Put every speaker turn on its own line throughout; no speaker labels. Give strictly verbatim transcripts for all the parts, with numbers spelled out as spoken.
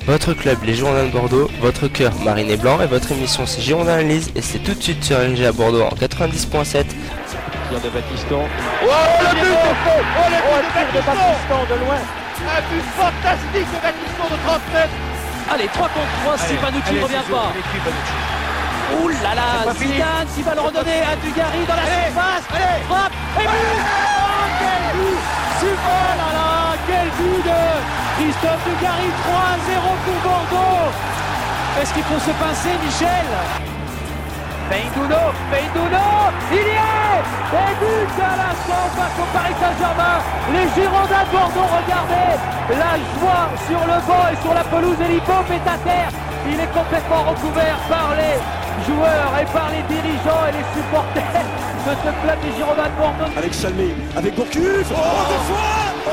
Votre club, les Girondins de Bordeaux, votre cœur, Marine et Blanc, et votre émission, c'est Girondins Analyse, et c'est tout de suite sur L G à Bordeaux en quatre-vingt-dix point sept.
Tir de Battiston.
Oh, le but de fond. Oh, le but de Battiston de loin. Un but fantastique de Battiston de trente mètres.
Allez, trois contre trois, si Panucci ne revient pas. Ouh là là, Zidane qui va le redonner à Dugarry dans la allez, surface. Allez, frappe et but. Oh, quel but. Super, là là, quel but de Christophe Dugarry, trois à zéro pour Bordeaux. Est-ce qu'il faut se pincer, Michel?
Feindouno, Feindouno, il y est. Et but à l'instant face au Paris Saint-Germain. Les Girondins de Bordeaux, regardez la joie sur le banc et sur la pelouse, et l'Hippo est à terre. Il est complètement recouvert par les joueurs et par les dirigeants et les supporters de ce club des Girondins de Bordeaux.
Avec Chalmé, avec Gourcuff, oh, oh deux fois, oh,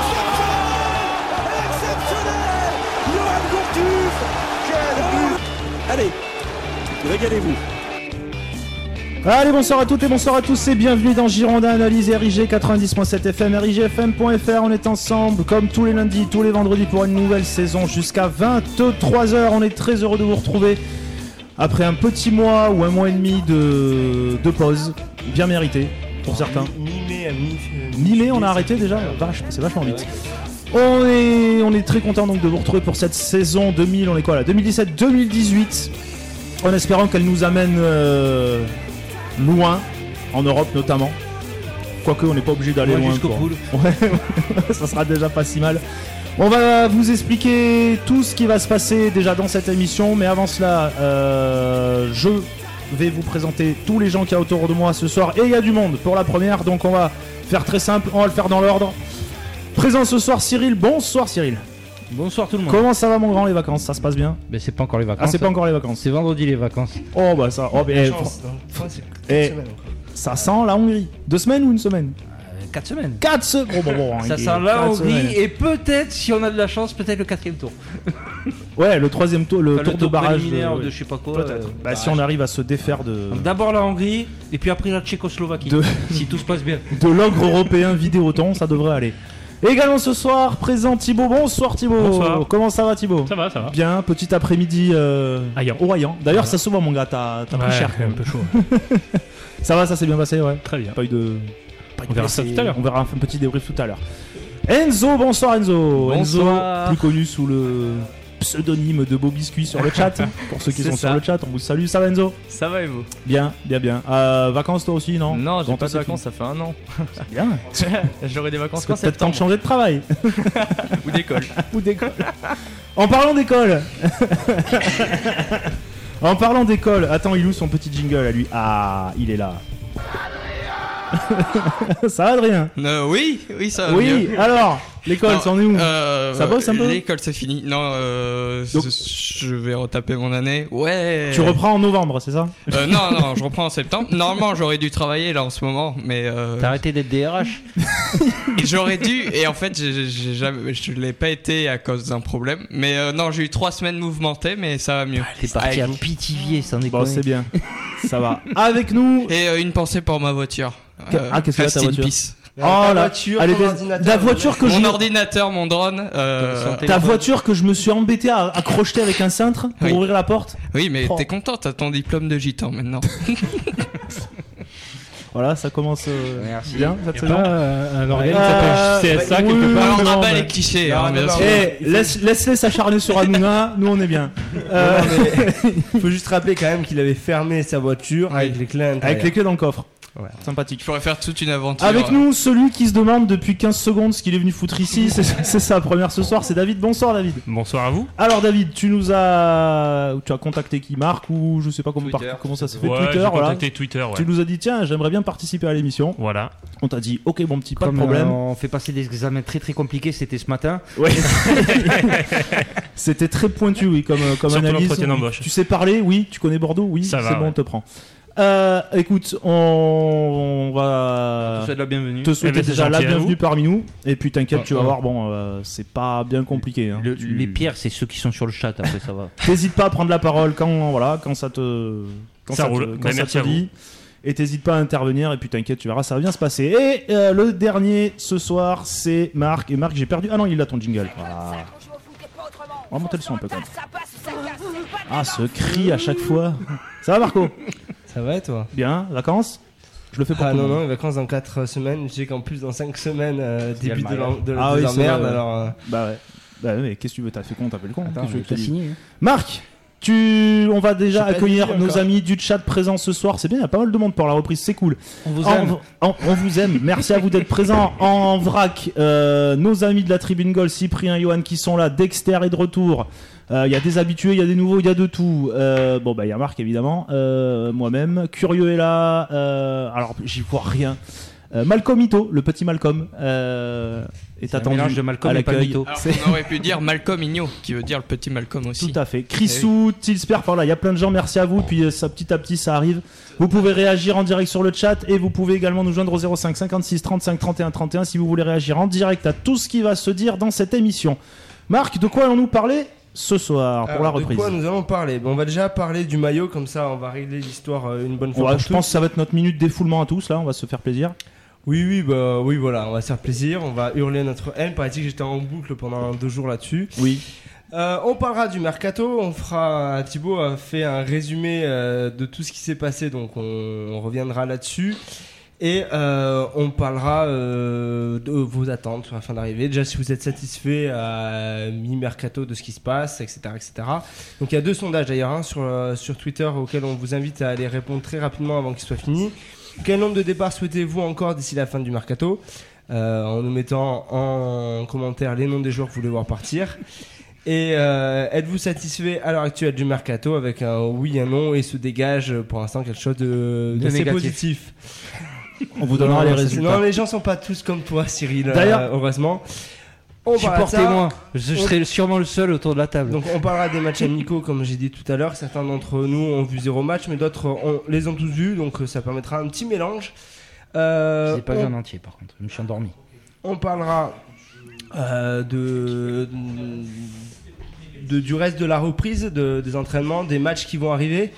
exceptionnel, Johan Gourcuff, quel but. Allez, régalez-vous.
Allez, bonsoir à toutes et bonsoir à tous et bienvenue dans Girondins Analyse R I G quatre-vingt-dix point sept F M, R I G F M point F R. On est ensemble comme tous les lundis, tous les vendredis pour une nouvelle saison jusqu'à vingt-trois heures. On est très heureux de vous retrouver après un petit mois ou un mois et demi de, de pause, bien mérité pour certains.
Mi-mai à mi
Mi-mai, on a arrêté déjà, Vache, c'est vachement vite. On est, on est très content donc de vous retrouver pour cette saison deux mille, on est quoi là, deux mille dix-sept deux mille dix-huit, en espérant qu'elle nous amène euh, loin, en Europe notamment. Quoique on n'est pas obligé d'aller
ouais,
loin.
Jusqu'au poule.
Ouais, ça sera déjà pas si mal. On va vous expliquer tout ce qui va se passer déjà dans cette émission, mais avant cela, euh, je vais vous présenter tous les gens qu'il y a autour de moi ce soir, et il y a du monde pour la première, donc on va faire très simple, on va le faire dans l'ordre. Présent ce soir Cyril, bonsoir Cyril.
Bonsoir tout le monde.
Comment ça va mon grand, les vacances, ça se passe bien?
Mais c'est pas encore les vacances.
Ah, c'est pas encore les vacances.
C'est vendredi les vacances.
Oh bah ça, oh, bah, eh,
chance,
fr- eh, ça sent la Hongrie. Deux semaines ou une semaine?
Quatre semaines.
Quatre semaines. Bon, bon, bon,
ça
il-
sent la
quatre
Hongrie
semaines.
et peut-être, si on a de la chance, peut-être le quatrième tour.
Ouais, le troisième tour, le
Enfin,
tour
le
de
tour
barrage.
préliminaire
de,
de je sais pas quoi.
Peut-être.
euh,
bah,
barrage.
si on arrive à se défaire de,
Donc, d'abord la Hongrie et puis après la Tchécoslovaquie.
De-
Si tout se passe bien.
de l'ogre européen Vidéoton, ça devrait aller. Et également ce soir, présent Thibaut. Bonsoir Thibaut.
Bonsoir.
Comment ça va Thibaut?
Ça va, ça va.
Bien, petit après-midi euh,
Haillant.
au Haillant. D'ailleurs,
Voilà.
ça se voit mon gars, t'as, t'as
Ouais,
pris cher.
un peu chaud.
Ça va, ça s'est bien passé, ouais.
Très bien.
Pas eu de. Pas eu de
On verra ça
blessés.
tout à l'heure.
On verra un petit débrief tout à l'heure. Enzo, bonsoir Enzo.
Bonsoir.
Enzo, plus connu sous le pseudonyme de Beau Biscuit sur le chat. Pour ceux qui
C'est
sont
ça.
sur le chat, on vous salue. Ça va Enzo?
Ça va et vous?
Bien, bien, bien. Euh, vacances toi aussi, non?
Non, j'ai
Bon,
pas
toi,
de
c'est
vacances, ça fait un an.
fini. Bien.
J'aurai des vacances
Parce que
qu'en
peut-être temps de
septembre.
changer de travail.
Ou d'école.
Ou d'école. En parlant d'école. En parlant d'école. Attends, il est où son petit jingle à lui? Ah, il est là. Ça va Adrien?
Euh, oui, oui, ça va
Oui,
mieux.
alors, l'école,
Non,
c'en est où?
euh,
Ça bosse un peu?
L'école, c'est fini. Non, euh,
Donc-
je vais retaper mon année. Ouais.
Tu reprends en novembre, c'est ça?
Euh, non, non, je reprends en septembre. Normalement, j'aurais dû travailler là en ce moment, mais euh,
T'as arrêté d'être D R H.
j'aurais dû. Et en fait, j'ai, j'ai jamais, je l'ai pas été à cause d'un problème. Mais euh, non, j'ai eu trois semaines mouvementées, mais ça va mieux.
T'es parti à
Avec-
Pithiviers, sans
Bon,
déconner.
c'est bien. Ça va. Avec nous.
Et euh, une pensée pour ma voiture.
Que- ah, qu'est-ce que
rest
c'est, ta
in
voiture?
peace.
Oh
ta
la
voiture,
elle est
ton
des-
ordinateur,
la voiture que
Mon
je
ordinateur, mon drone. euh,
Son
ta
téléphone.
voiture que je me suis embêté à, à crocheter avec un cintre pour
Oui.
ouvrir la porte.
Oui, mais
Oh.
t'es content, t'as ton diplôme de gitan maintenant.
Voilà, ça commence euh,
Merci.
bien cette
Y a
saison.
pas euh, un organe qui
Euh,
s'appelle C S A
oui,
quelque part?
Alors, on
non,
rabat
mais-
les clichés,
Non,
hein,
non,
bien
non.
sûr.
Eh, laisse, laisse-les s'acharner sur Hanouna, nous on est bien. Euh,
Il faut juste rappeler quand même qu'il avait fermé sa voiture
Oui.
avec les clés à l'intérieur.
avec les clés dans le coffre.
Ouais.
Sympathique.
Je pourrais faire toute une aventure.
Avec nous, celui qui se demande depuis quinze secondes ce qu'il est venu foutre ici, c'est, c'est sa première ce soir, c'est David. Bonsoir David.
Bonsoir à vous.
Alors David, tu nous as, tu as contacté qui, Marc ou je sais pas comment, par-
Twitter.
comment ça se fait,
Ouais,
Twitter,
j'ai
voilà.
contacté Twitter, ouais.
Tu nous as dit tiens, j'aimerais bien participer à l'émission.
Voilà.
On t'a dit ok bon petit pas
Comme
de problème.
euh, on fait passer des examens très très compliqués, c'était ce matin.
Ouais. C'était très pointu, oui, comme, comme
Surtout
analyse.
l'entretien d'embauche.
Tu sais parler, oui. Tu connais Bordeaux, oui.
Ça va,
c'est bon,
ouais.
on te prend. Euh, écoute, on, on
Je
va
te souhaite la bienvenue.
te souhaiter
Eh ben, c'est
déjà la
gentil à
bienvenue
vous.
parmi nous. Et puis t'inquiète,
Ah,
tu vas
ah.
voir, bon, euh, c'est pas bien compliqué. Hein.
Le-
Tu-
Les pires, c'est ceux qui sont sur le chat, après ça va.
T'hésites pas à prendre la parole quand, voilà, quand ça te, quand
Ça
te-
roule.
quand
Ben,
ça
merci
te
à vous.
dit. Et t'hésites pas à intervenir. Et puis t'inquiète, tu verras, ça va bien se passer. Et euh, le dernier ce soir, c'est Marc. Et Marc, j'ai perdu. Ah non, il a ton jingle. Voilà. On va monter le son un peu quand même. Ah, ce cri à chaque fois. Ça va Marco?
Ça va et toi?
Bien, vacances? Je le fais pour
Ah
tout le
non,
monde.
non, les vacances dans quatre semaines. Je sais qu'en plus, dans cinq semaines, euh,
Il y a
début
le
de,
mariage.
la, de,
Ah
de
oui,
la
c'est
merde.
vrai.
Alors, euh,
Bah ouais. Bah ouais, mais qu'est-ce que tu veux? T'as fait con, t'as fait le con.
Attends,
Qu'est-ce que
mais
je te
t'as
dis
signé, hein.
Marc, tu... on va déjà
J'ai pas
accueillir
dit
nos
encore.
amis du chat présents ce soir. C'est bien, il y a pas mal de monde pour la reprise, c'est cool.
On vous
En-
aime.
en- on vous aime. Merci à vous d'être présents en vrac. Euh, nos amis de la tribune Gold, Cyprien, Johan qui sont là. Dexter est de retour. Il euh, y a des habitués, il y a des nouveaux, il y a de tout. Euh, bon, bah, il y a Marc évidemment. Euh, moi-même. Curieux est là. Euh, alors, j'y vois rien. Euh, Malcolm Ito, le petit Malcolm, euh, est
C'est un
attendu
mélange de Malcolm
à
et pas
l'accueil.
Mito.
Alors
C'est-
on aurait pu dire Malcolm Igno, qui veut dire le petit Malcolm aussi.
Tout à fait. Chrisou, Tilsper par là, il y a plein de gens, merci à vous. Puis euh, ça, petit à petit, ça arrive. Vous pouvez réagir en direct sur le chat et vous pouvez également nous joindre au zéro cinq cinquante-six trente-cinq trente et un trente et un si vous voulez réagir en direct à tout ce qui va se dire dans cette émission. Marc, de quoi allons-nous parler ce soir pour
alors,
la
de
reprise?
quoi nous allons parler? Bon, on va déjà parler du maillot, comme ça on va régler l'histoire euh, une bonne fois
Ouais,
pour
je
toutes.
pense que ça va être notre minute défoulement à tous là, on va se faire plaisir.
Oui, oui, bah oui, voilà, on va se faire plaisir, on va hurler notre haine. Paraît-il que j'étais en boucle pendant deux jours là-dessus.
Oui.
Euh, on parlera du mercato, on fera. Thibaut a fait un résumé euh, de tout ce qui s'est passé, donc on, on reviendra là-dessus. Et euh, on parlera euh, de vos attentes sur la fin d'arrivée. Déjà, si vous êtes satisfait à mi-mercato de ce qui se passe, et cetera, et cetera. Donc il y a deux sondages d'ailleurs hein, sur, euh, sur Twitter auxquels on vous invite à aller répondre très rapidement avant qu'ils soient finis. Quel nombre de départs souhaitez-vous encore d'ici la fin du mercato euh, en nous mettant en commentaire les noms des joueurs que vous voulez voir partir. Et euh, êtes-vous satisfait à l'heure actuelle du mercato avec un oui, un non et se dégage pour l'instant quelque chose de,
De
d'assez
négatif.
positif.
On vous donnera
Non,
les
ça,
résultats.
Non, les gens sont pas tous comme toi, Cyril.
D'ailleurs-
euh, heureusement. On parlera de ça.
Supportez-moi. Je
On-
serai sûrement le seul autour de la table.
Donc on parlera des matchs amicaux comme j'ai dit tout à l'heure. Certains d'entre nous ont vu zéro match, mais d'autres ont- les ont tous vus. Donc ça permettra un petit mélange. Euh,
Je l'ai pas
on-
vu en entier par contre. Je me suis endormi.
On parlera euh, de, de du reste de la reprise, de, des entraînements, des matchs qui vont arriver.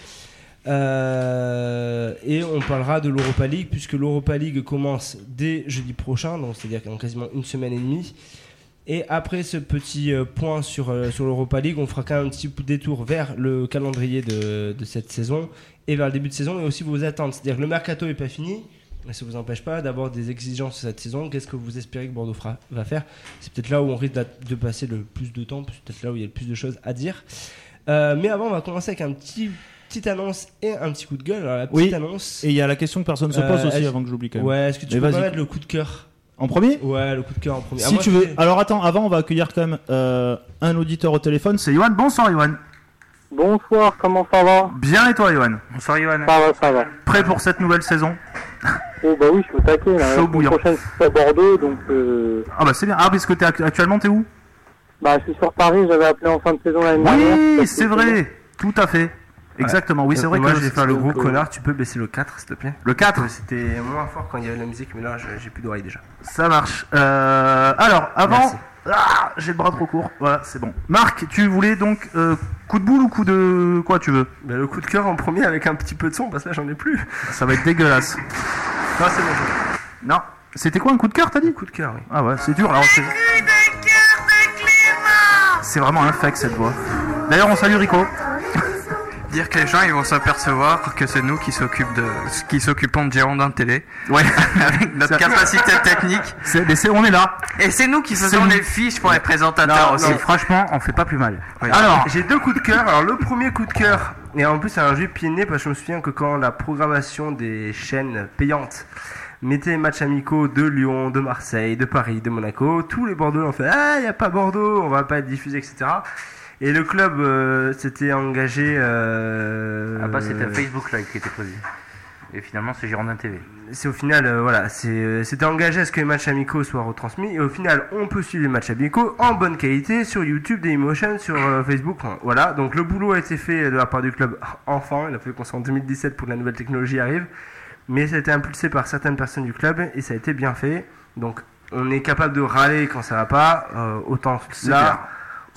Euh, et on parlera de l'Europa League puisque l'Europa League commence dès jeudi prochain, donc c'est-à-dire dans quasiment une semaine et demie. Et après ce petit euh, point sur, euh, sur l'Europa League, on fera quand même un petit détour vers le calendrier de, de cette saison et vers le début de saison et aussi vos attentes. C'est-à-dire que le mercato n'est pas fini. Mais ça ne vous empêche pas d'avoir des exigences cette saison. Qu'est-ce que vous espérez que Bordeaux fera, va faire? C'est peut-être là où on risque de passer le plus de temps, c'est peut-être là où il y a le plus de choses à dire. Euh, mais avant, on va commencer avec un petit petite annonce et un petit coup de gueule. Alors, la petite
Oui.
annonce.
Et il y a la question que personne ne se pose
Euh,
aussi
est-ce-
avant que j'oublie quand même.
Ouais, est-ce que tu
Mais
peux pas
vas-y.
mettre le coup de cœur
En premier?
Ouais, le coup de cœur en premier. Ah,
Si
moi,
tu
je
veux.
fais-
Alors attends, avant on va accueillir quand même euh, un auditeur au téléphone. C'est Johan. Bonsoir Johan.
Bonsoir, comment ça va?
Bien et toi Johan? Bonsoir Johan.
Ça va, ça va.
Prêt pour cette nouvelle saison?
Oh bah oui, je suis au taquet là.
Chaud
La
bouillant.
semaine prochaine, je suis à Bordeaux, donc euh...
Ah bah c'est bien. Ah parce que t'es actu- actuellement t'es où?
bah je suis sur Paris, j'avais appelé en fin de saison l'année dernière.
Oui,
parce
c'est
que-
vrai. Tout à fait. Exactement. Oui, c'est vrai
Moi,
que
je vais faire le gros
donc, euh,
connard. Tu peux baisser le quatre, s'il te plaît?
le quatre.
C'était moins fort quand il y avait la musique, mais là, je- j'ai plus d'oreilles déjà.
Ça marche. Euh, alors, avant...
Merci.
Ah, j'ai le bras trop court. Voilà, c'est bon. Marc, tu voulais donc euh, coup de boule ou coup de... Quoi tu veux?
Bah, le coup de cœur en premier avec un petit peu de son, parce que là, j'en ai plus.
Ça va être dégueulasse.
Non, c'est bon. je-
Non. C'était quoi un coup de cœur, t'as dit?
Coup de cœur, oui.
Ah ouais, c'est dur. Alors, c'est... c'est vraiment infect cette voix. D'ailleurs, on salue Rico.
Dire que les gens ils vont s'apercevoir que c'est nous qui s'occupent de qui s'occupons de Girondin Télé
Ouais.
avec notre capacité technique
C'est, mais c'est, on est là.
et c'est nous qui faisons
C'est-
les fiches pour les présentateurs
Non,
aussi.
non, franchement, on fait pas plus mal.
Oui.
Alors,
J'ai deux coups de cœur. Alors, le premier coup de cœur, et en plus, c'est un jeu pied de nez, parce que je me souviens que quand la programmation des chaînes payantes mettait les matchs amicaux de Lyon, de Marseille, de Paris, de Monaco, tous les Bordeaux ont fait ah, il n'y a pas Bordeaux, on va pas être diffusé, et cetera. Et le club euh, s'était engagé. Euh,
Ah bah c'était un Facebook Live qui était prévu. Et finalement c'est Girondin T V.
C'est au final, euh, voilà, c'est, euh, c'était engagé à ce que les matchs amicaux soient retransmis. Et au final, on peut suivre les matchs amicaux en bonne qualité sur YouTube, Dailymotion, sur euh, Facebook. Enfin, voilà, donc le boulot a été fait de la part du club enfin. Il a fallu qu'on soit en deux mille dix-sept pour que la nouvelle technologie arrive. Mais ça a été impulsé par certaines personnes du club et ça a été bien fait. Donc on est capable de râler quand ça va pas. Euh, autant
C'est
là,
clair.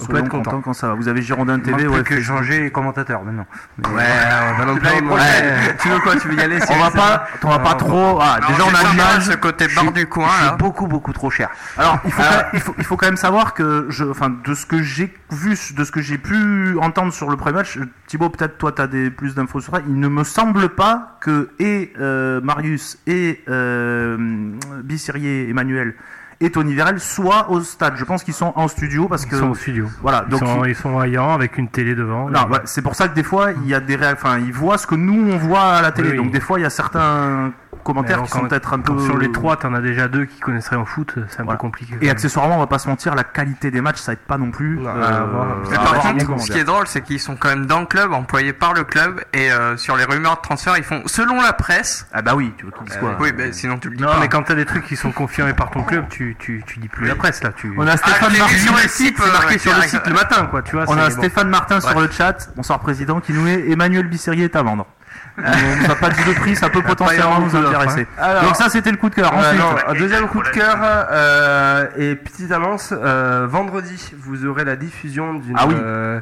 On peut être content quand ça va. Vous avez Girondin T V,
ouais, que changer commentateur maintenant.
Ouais, ouais, va non plus. Ouais. Tu veux quoi? Tu veux y aller? On va pas, on va pas trop. Ah, déjà on a l'image.
Ce côté bord du coin,
là. Beaucoup, beaucoup trop cher.
Alors, il faut, il faut, il faut quand même savoir que, je, enfin, de ce que j'ai vu, de ce que j'ai pu entendre sur le pré-match, Thibaut, peut-être toi, t'as des plus d'infos sur ça. Il ne me semble pas que et euh, Marius et euh, Bissirier, Emmanuel et Tony Vérel soient au stade. Je pense qu'ils sont en studio parce que
ils sont au studio.
Voilà,
ils
donc
sont,
ils...
ils sont ayants avec une télé devant.
Non, ouais, c'est pour ça que des fois il y a des, ré... enfin, ils voient ce que nous on voit à la télé. Oui, donc oui. Des fois il y a certains commentaires alors, qui sont peut-être un peu.
Sur les trois, t'en as déjà deux qui connaisseraient en foot, c'est un voilà. peu compliqué.
Et accessoirement, on va pas se mentir, la qualité des matchs, ça aide pas non plus. Non, euh,
euh, par contre, ce qui est drôle, c'est qu'ils sont quand même dans le club, employés par le club, et euh, sur les rumeurs de transfert, ils font selon la presse.
Ah bah oui, tu veux qu'ils disent quoi?
Oui, bah, sinon tu le dis
non,
pas.
Mais quand t'as des trucs qui sont confirmés par ton club, tu tu tu dis plus oui. la presse là. Tu...
On a Stéphane
ah,
Martin
sur le site,
marqué sur le site le matin, quoi. Tu vois. On a Stéphane Martin sur le chat. Bonsoir président, qui nous met Emmanuel Bissirier est à vendre. On nous a pas dit de prix, ça peut potentiellement nous intéresser. Alors, donc ça c'était le coup de cœur.
Ensuite,
non,
un deuxième coup de cœur euh, et petite annonce. Euh, vendredi, vous aurez la diffusion d'une
ah oui.
euh,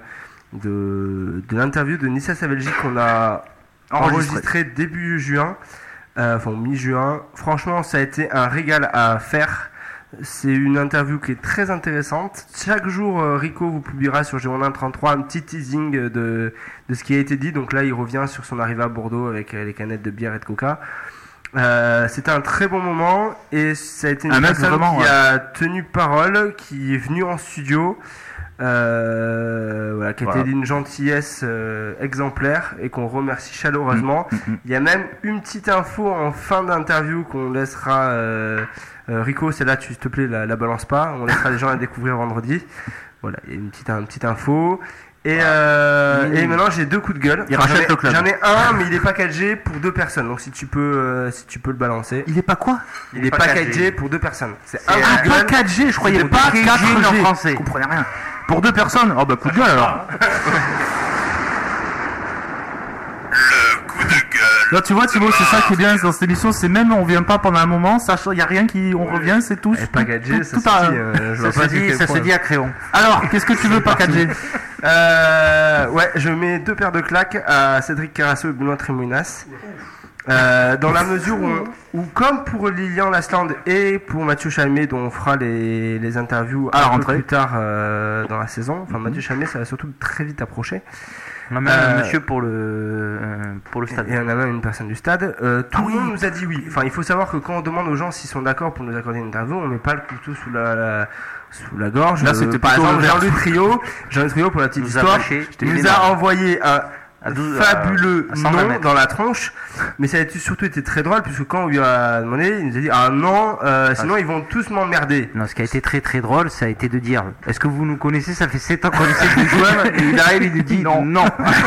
de de l'interview de Nissa Savelji qu'on a enregistré, enregistré début juin, euh, enfin mi-juin. Franchement, ça a été un régal à faire. C'est une interview qui est très intéressante. Chaque jour, euh, Rico vous publiera sur Girondin trente-trois un petit teasing de, de ce qui a été dit. Donc là, il revient sur son arrivée à Bordeaux avec euh, les canettes de bière et de coca. Euh, c'était un très bon moment et ça a été une
un
personne
vraiment,
qui
ouais.
a tenu parole, qui est venue en studio, euh, voilà, qui a voilà. été d'une gentillesse euh, exemplaire et qu'on remercie chaleureusement. Mmh, mmh. Il y a même une petite info en fin d'interview qu'on laissera... Euh, Euh, Rico, celle-là, tu te plaît, la, la balance pas. On laissera les gens la découvrir vendredi. Voilà, il y a une petite, une petite info. Et, euh, mmh. et maintenant, j'ai deux coups de gueule.
Il enfin, rachète
j'en, ai,
le club.
J'en ai un, mais il est pas quatre G pour deux personnes. Donc si tu peux, euh, si tu peux le balancer.
Il est pas quoi?
Il, il est pas quatre G pour deux personnes.
C'est, c'est un coup de gueule. Pas quatre G, je croyais pas quatre G en français. Je comprenais rien. Pour deux personnes. Oh bah coup de gueule alors. Là, tu vois, Thibaut, c'est ça qui est bien dans cette émission, c'est même on vient pas pendant un moment, ça, il y a rien qui, on revient, c'est tout.
Et pas quatre G, ça, tout se, à... dit, euh,
ça, se, dit, ça se dit à crayon.
Alors, qu'est-ce que tu veux pas quatre G?
euh, Ouais, je mets deux paires de claques à Cédric Carasso et Benoît Trémounas. Euh, dans la mesure où, où, comme pour Lilian Lasland et pour Mathieu Chalmé, dont on fera les, les interviews
à
un
rentrer
peu plus tard euh, dans la saison, enfin Mathieu Chalmé, ça va surtout très vite approcher.
Non, mais euh, monsieur pour le, euh, pour le stade.
Et on a même une personne du stade. Euh, tout ah, le monde oui. nous a dit oui. Enfin, il faut savoir que quand on demande aux gens s'ils sont d'accord pour nous accorder une interview, on met pas le couteau sous la, la, sous la gorge.
Là, c'était
par exemple Jean-Luc Trio. Jean-Luc Trio, pour la petite histoire, il nous a envoyé un à douze, fabuleux à, à nom dans la tronche, mais ça a surtout été très drôle puisque quand on lui a demandé, il nous a dit ah non, euh, sinon ah, ils vont tous m'emmerder.
Non, ce qui a été très très drôle, ça a été de dire est-ce que vous nous connaissez? Ça fait sept ans qu'on essaie de jouer et il arrive, il nous dit non, non.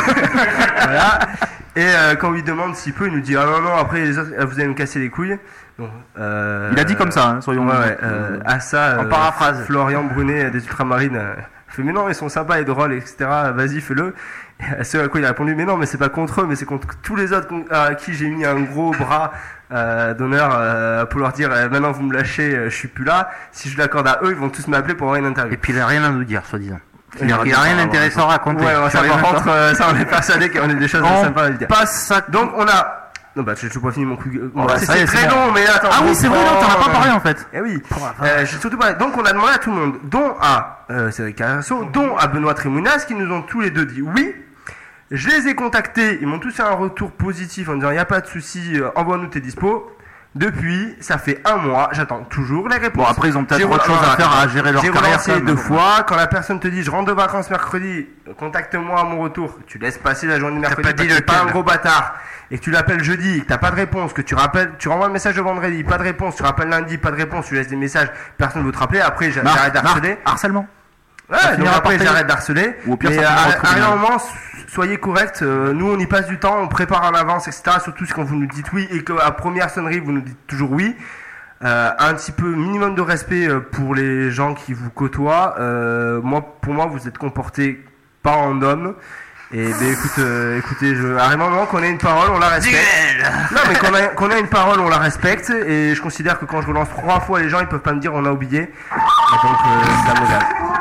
Voilà. Et euh, quand on lui demande s'il peut, il nous dit ah non non, après les autres, vous allez me casser les couilles. Donc, euh,
il a dit comme ça, hein, soyons
ouais, ouais, euh, à ça.
En euh, paraphrase.
Florian Brunet des Ultramarines euh, fait mais non, ils sont sympas et drôles, et cetera. Vas-y, fais-le. À ce à quoi il a répondu mais non, mais c'est pas contre eux, mais c'est contre tous les autres à qui j'ai mis un gros bras euh, d'honneur euh, pour leur dire euh, maintenant vous me lâchez, euh, je suis plus là. Si je l'accorde à eux, ils vont tous m'appeler pour avoir une interview.
Et puis il a rien à nous dire, soi-disant. Il n'y a, a rien d'intéressant à raconter.
Ouais, ça par contre, euh, ça on est persuadé qu'on a des choses
on
sympas à dire.
Passe ça.
Donc on a. Non bah je n'ai pas fini mon coup.
Oh, bah,
c'est,
c'est
très long, mais attends.
Ah oui, c'est vrai, non, t'en as pas parlé en fait.
Eh oui. Euh, j'ai surtout parlé. Donc on a demandé à tout le monde, dont à euh, Cédric Carasso, dont à Benoît Trémounas, qui nous ont tous les deux dit oui. Je les ai contactés, ils m'ont tous fait un retour positif en disant il n'y a pas de souci, euh, envoie-nous tes dispos. Depuis, ça fait un mois, j'attends toujours les réponses.
Bon, après, ils ont peut-être autre chose à faire à gérer leur carrière.
J'ai relancé deux fois. Quand la personne te dit je rentre de vacances mercredi, contacte-moi à mon retour. Tu laisses passer la journée de mercredi,
t'as pas dit
parce que t'es pas un gros
bâtard.
bâtard. Et que tu l'appelles jeudi, que t'as pas de réponse, que tu rappelles, tu renvoies le message le vendredi, pas de réponse, tu rappelles lundi, pas de réponse, tu laisses des messages, personne ne veut te rappeler. Après, j'arrête d'harceler.
Harcèlement.
Ouais, donc après j'arrête d'harceler.
Ou au pire,
mais
ça
à, à un moment, soyez corrects. Euh, nous, on y passe du temps, on prépare en avance, et cetera. Surtout quand vous nous dites oui et qu'à première sonnerie, vous nous dites toujours oui. Euh, un petit peu minimum de respect pour les gens qui vous côtoient. Euh, moi, pour moi, vous êtes comportés pas en homme. Et ben écoute, euh, écoutez, je, à un moment qu'on a une parole, on la respecte. Non, mais qu'on a, qu'on a une parole, on la respecte. Et je considère que quand je relance trois fois les gens, ils peuvent pas me dire on a oublié. Et donc, euh, ça me gâte.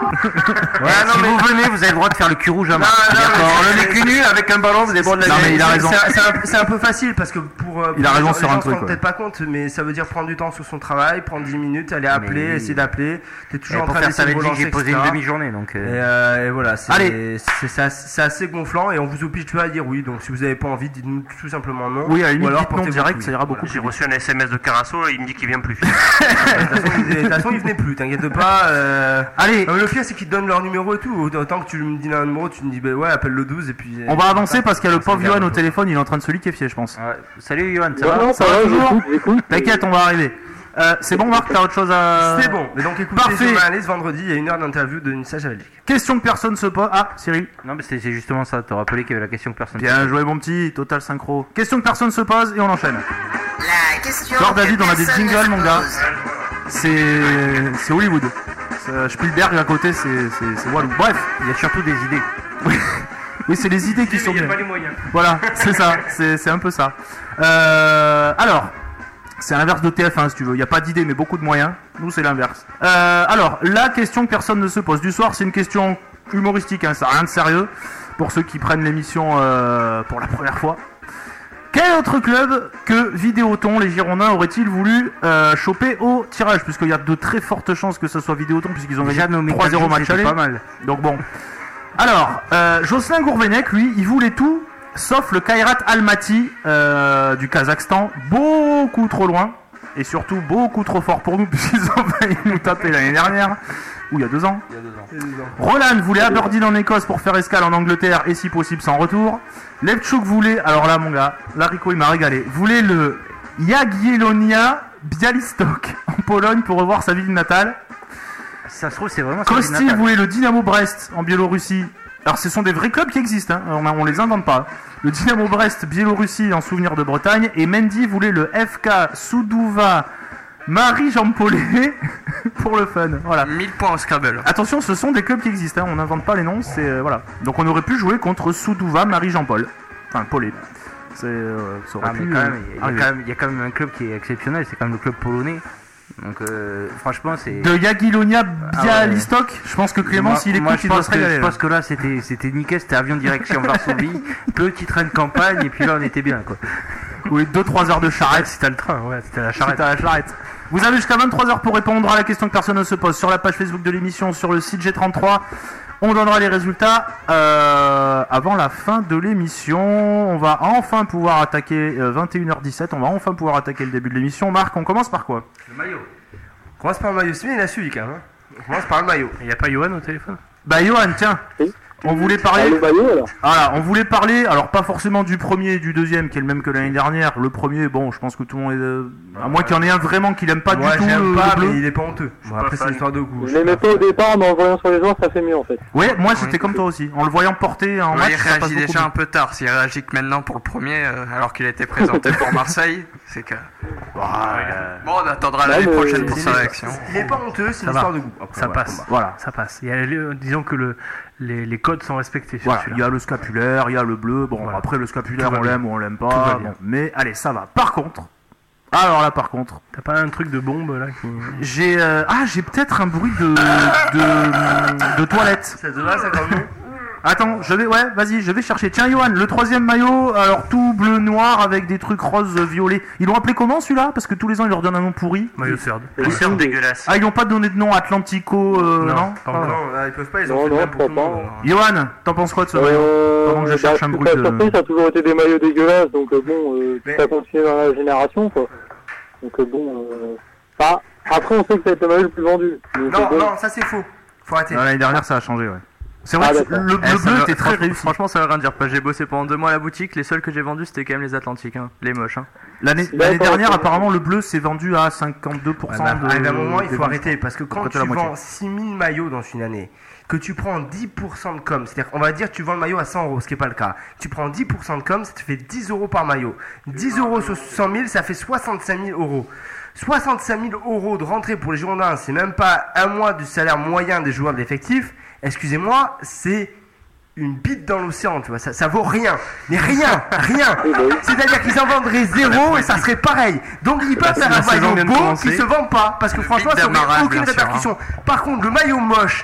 Ouais, non,
si
mais...
vous venez, vous avez le droit de faire le cul rouge à Marc.
Non, non,
D'accord,
mais-
le nez cul nu avec un ballon, vous avez le droit de la
Non, mais il a
C'est-
raison.
C'est c'est un, c'est un peu facile parce que pour. euh,
Il
pour
a
les
raison
gens-
sur
les
un
gens se
truc,
rendent
ouais.
peut-être pas compte, mais ça veut dire prendre du temps sur son travail, prendre dix minutes, aller appeler,
Mais-
essayer d'appeler. T'es toujours
Et
en
pour
train
faire ça,
d'essayer de
Belgique,
relancer,
j'ai posé une
et cetera.
demi-journée, donc.
Et,
euh,
euh, et voilà, c'est
Allez.
c'est- c'est assez, c'est assez gonflant et on vous oblige tu vois, à dire oui. Donc si vous avez pas envie, dites-nous tout simplement non.
Oui, à la limite,
Ou alors
dites non
portez-vous
direct,
couille.
ça ira beaucoup.
J'ai reçu un S M S de Carasso et il me dit qu'il vient plus.
De toute façon, il- de toute façon, il venait plus, t'inquiète pas. euh,
Allez,
non, mais le pire, c'est qu'ils te donnent leur numéro et tout. Autant que tu me dis un numéro, tu me dis bah ouais, appelle le douze et puis.
on va avancer parce qu'il y a le pauvre
Ça
Johan
garde.
au téléphone, il est en train de se liquéfier, je pense.
ouais. Salut Johan, ça
Non,
va
non, ça va,
toujours
j'écoute, j'écoute.
T'inquiète, on va arriver. Euh, c'est bon, Marc, t'as autre chose à.
C'est bon. Et donc écoutez,
Parfait.
journaliste, vendredi, il y a une heure d'interview de Nissa Javalik.
Question que personne se pose. Ah, Cyril.
Non, mais c'est c'est justement ça, t'as rappelé qu'il y avait la question que personne.
Bien joué, mon petit, total synchro. Question que personne se pose et on enchaîne.
La question.
Alors, David,
que
on a des
personne
jingles,
ne
mon
se
gars.
pose.
C'est c'est Hollywood. C'est- Spielberg à côté, c'est c'est c'est Walou. Bref,
Il y a surtout des idées.
oui, oui, c'est les idées qui sont bien.
les moyens.
Voilà, c'est ça, c'est c'est un peu ça. Euh, alors, c'est l'inverse de T F un si tu veux. Il n'y a pas d'idées mais beaucoup de moyens. Nous, c'est l'inverse. Euh, alors, la question que personne ne se pose du soir, c'est une question humoristique, hein, ça n'a rien de sérieux. Pour ceux qui prennent l'émission euh, pour la première fois. Quel autre club que Vidéoton, les Girondins, auraient-ils voulu euh, choper au tirage? Puisqu'il y a de très fortes chances que ce soit Vidéoton, puisqu'ils ont
Déjà
gagné
nommé
trois zéro
quatre jours,
match
c'était
aller.
pas mal.
Donc bon. Alors, euh, Jocelyn Gourvenec, lui, il voulait tout, sauf le Kairat Almaty euh, du Kazakhstan, beaucoup trop loin, et surtout beaucoup trop fort pour nous, puisqu'ils ont failli nous taper l'année dernière, ou il y a deux ans.
Il y a deux ans.
Roland voulait Aberdeen en Écosse pour faire escale en Angleterre, et si possible sans retour. Levchuk voulait, alors là mon gars, là Rico il m'a régalé, voulait le Jagiellonia Bialystok en Pologne pour revoir sa ville natale.
Ça se trouve, c'est vraiment. sa ville
Kosti
natale.
voulait le Dynamo Brest en Biélorussie. Alors ce sont des vrais clubs qui existent, hein. on, a- on les invente pas. Le Dynamo Brest Biélorussie en souvenir de Bretagne. Et Mendy voulait le F K Suduva Marie-Jean-Paulé pour le fun. Voilà.
mille points au Scrabble.
Attention, ce sont des clubs qui existent, hein. On n'invente pas les noms, c'est euh, voilà. Donc on aurait pu jouer contre Suduva Marie-Jean-Paul. Enfin Paulé. C'est, euh, ça aurait
Ah, mais
pu,
quand
euh,
même, il y a- il y, a
arriver.
quand même- il y a quand même un club qui est exceptionnel, c'est quand même le club polonais. Donc euh, franchement, c'est.
De Jagiellonia
Ah ouais.
Bialystok, je pense que Clément,
Moi-
s'il
moi,
écoute,
je
il doit
pense
se
que,
régaler.
je
là.
pense que là, c'était c'était nickel, c'était avion direction Varsovie, petit train de campagne, et puis là, on était bien, quoi.
Oui, deux trois heures de charrette.
C'était le train, ouais, c'était la charrette.
C'était à la charrette. Vous avez jusqu'à vingt-trois heures pour répondre à la question que personne ne se pose sur la page Facebook de l'émission, sur le site G trente-trois. On donnera les résultats euh, avant la fin de l'émission. On va enfin pouvoir attaquer euh, vingt et une heures dix-sept. On va enfin pouvoir attaquer le début de l'émission. Marc, on commence par quoi?
Le maillot. On commence par le maillot. C'est bien, il a suivi quand même. hein. On commence par le maillot.
Il n'y a pas Johan au téléphone?
Bah Johan, tiens.
Oui.
On voulait
Ah,
parler.
le maillot, alors.
Voilà, on voulait parler, alors pas forcément du premier et du deuxième qui est le même que l'année dernière. Le premier, bon, je pense que tout le monde est. euh, à moins qu'il y en ait un vraiment qui l'aime pas
Moi,
du tout
j'aime
le,
pas,
le bleu.
mais il est pas honteux. Bon, après, c'est une histoire de goût.
Je l'aimais pas au départ, mais en voyant sur les joueurs, ça fait mieux en fait.
Ouais, moi j'étais comme toi aussi. En le voyant porter en
Ouais,
match,
il
ça passe
réagit
beaucoup
déjà
mieux.
un peu tard. S'il réagit que maintenant pour le premier, euh, alors qu'il a été présenté pour Marseille, c'est que. Bon, on attendra
Ouais,
l'année
mais-
prochaine pour
c'est-
sa réaction.
Il est pas honteux, c'est
Ça
une
va.
histoire de goût. Après,
Ça
voilà,
passe.
combat.
Voilà.
Ça passe. Il y a le- disons que le, les, les codes sont respectés sur
Voilà, il
celui-là.
y a le scapulaire, il y a le bleu. Bon,
Voilà.
après le scapulaire,
Tout va
on
bien.
l'aime ou on l'aime
Tout va
pas.
bien.
Bon, mais allez, ça va. Par contre, alors là, par contre,
T'as pas un truc de bombe là qui...
j'ai euh, ah, j'ai peut-être un bruit de de, de toilette.
Ça te va, ça, comme nous
Attends, je vais, ouais, vas-y, je vais chercher. Tiens, Johan, le troisième maillot, alors tout bleu noir avec des trucs roses violets. Ils l'ont appelé comment celui-là? Parce que tous les ans ils leur donnent un nom pourri.
Maillot Third.
Le
Third
dégueulasse.
Ah, ils n'ont pas donné de nom Atlantico, euh, non,
Non, pas
Ah,
encore.
Non, là, ils peuvent pas, ils
Non,
ont fait le
non,
même
je
pour tout
crois
le
pas.
monde.
Johan, t'en penses quoi de ce maillot?
Euh,
Pendant que je
bah,
cherche un
je suis
bruit
pas
de-
surpris, ça a toujours été des maillots dégueulasses, donc euh, bon, euh,
Mais-
ça continue dans la génération quoi. Donc euh, bon, euh, bah, après on sait que ça va être le maillot le plus vendu. Donc,
Non,
euh, bon.
non, ça c'est faux. Faut arrêter.
Ah, l'année dernière, ça a changé, ouais. C'est vrai
Ah,
que
d'accord.
le, le
Eh, ça
bleu
veut-
était très
franchement-
réussi.
Franchement, ça veut rien dire. J'ai bossé pendant deux mois à la boutique. Les seuls que j'ai vendus, c'était quand même les Atlantiques, hein. Les moches. Hein.
L'année
D'accord,
l'année dernière,
ok.
apparemment, le bleu s'est vendu à cinquante-deux pour
Ouais,
cent.
bah,
de,
à un moment, il
des
faut
ventes.
arrêter parce que quand
Côté
tu
la moitié.
vends six mille maillots dans une année, que tu prends dix pour cent de com, c'est-à-dire, on va dire, tu vends le maillot à cent euros, ce qui n'est pas le cas. Tu prends dix pour cent de com, ça te fait dix euros par maillot. dix euros sur cent mille, ça fait soixante-cinq mille euros. soixante-cinq mille euros de rentrée pour les Girondins, c'est même pas un mois du salaire moyen des joueurs de l'effectif. Excusez-moi, c'est une bite dans l'océan, tu vois, ça, ça vaut rien. Mais rien, rien. C'est-à-dire qu'ils en vendraient zéro et ça serait pareil. Donc ils peuvent
La-
faire
la
un
saison
maillot
vient de
beau
commencer.
qui se vend pas. Parce que
Le
franchement,
bit
ça n'aurait
d'amarrage,
aucune
bien sûr,
répercussion. Par contre, le maillot moche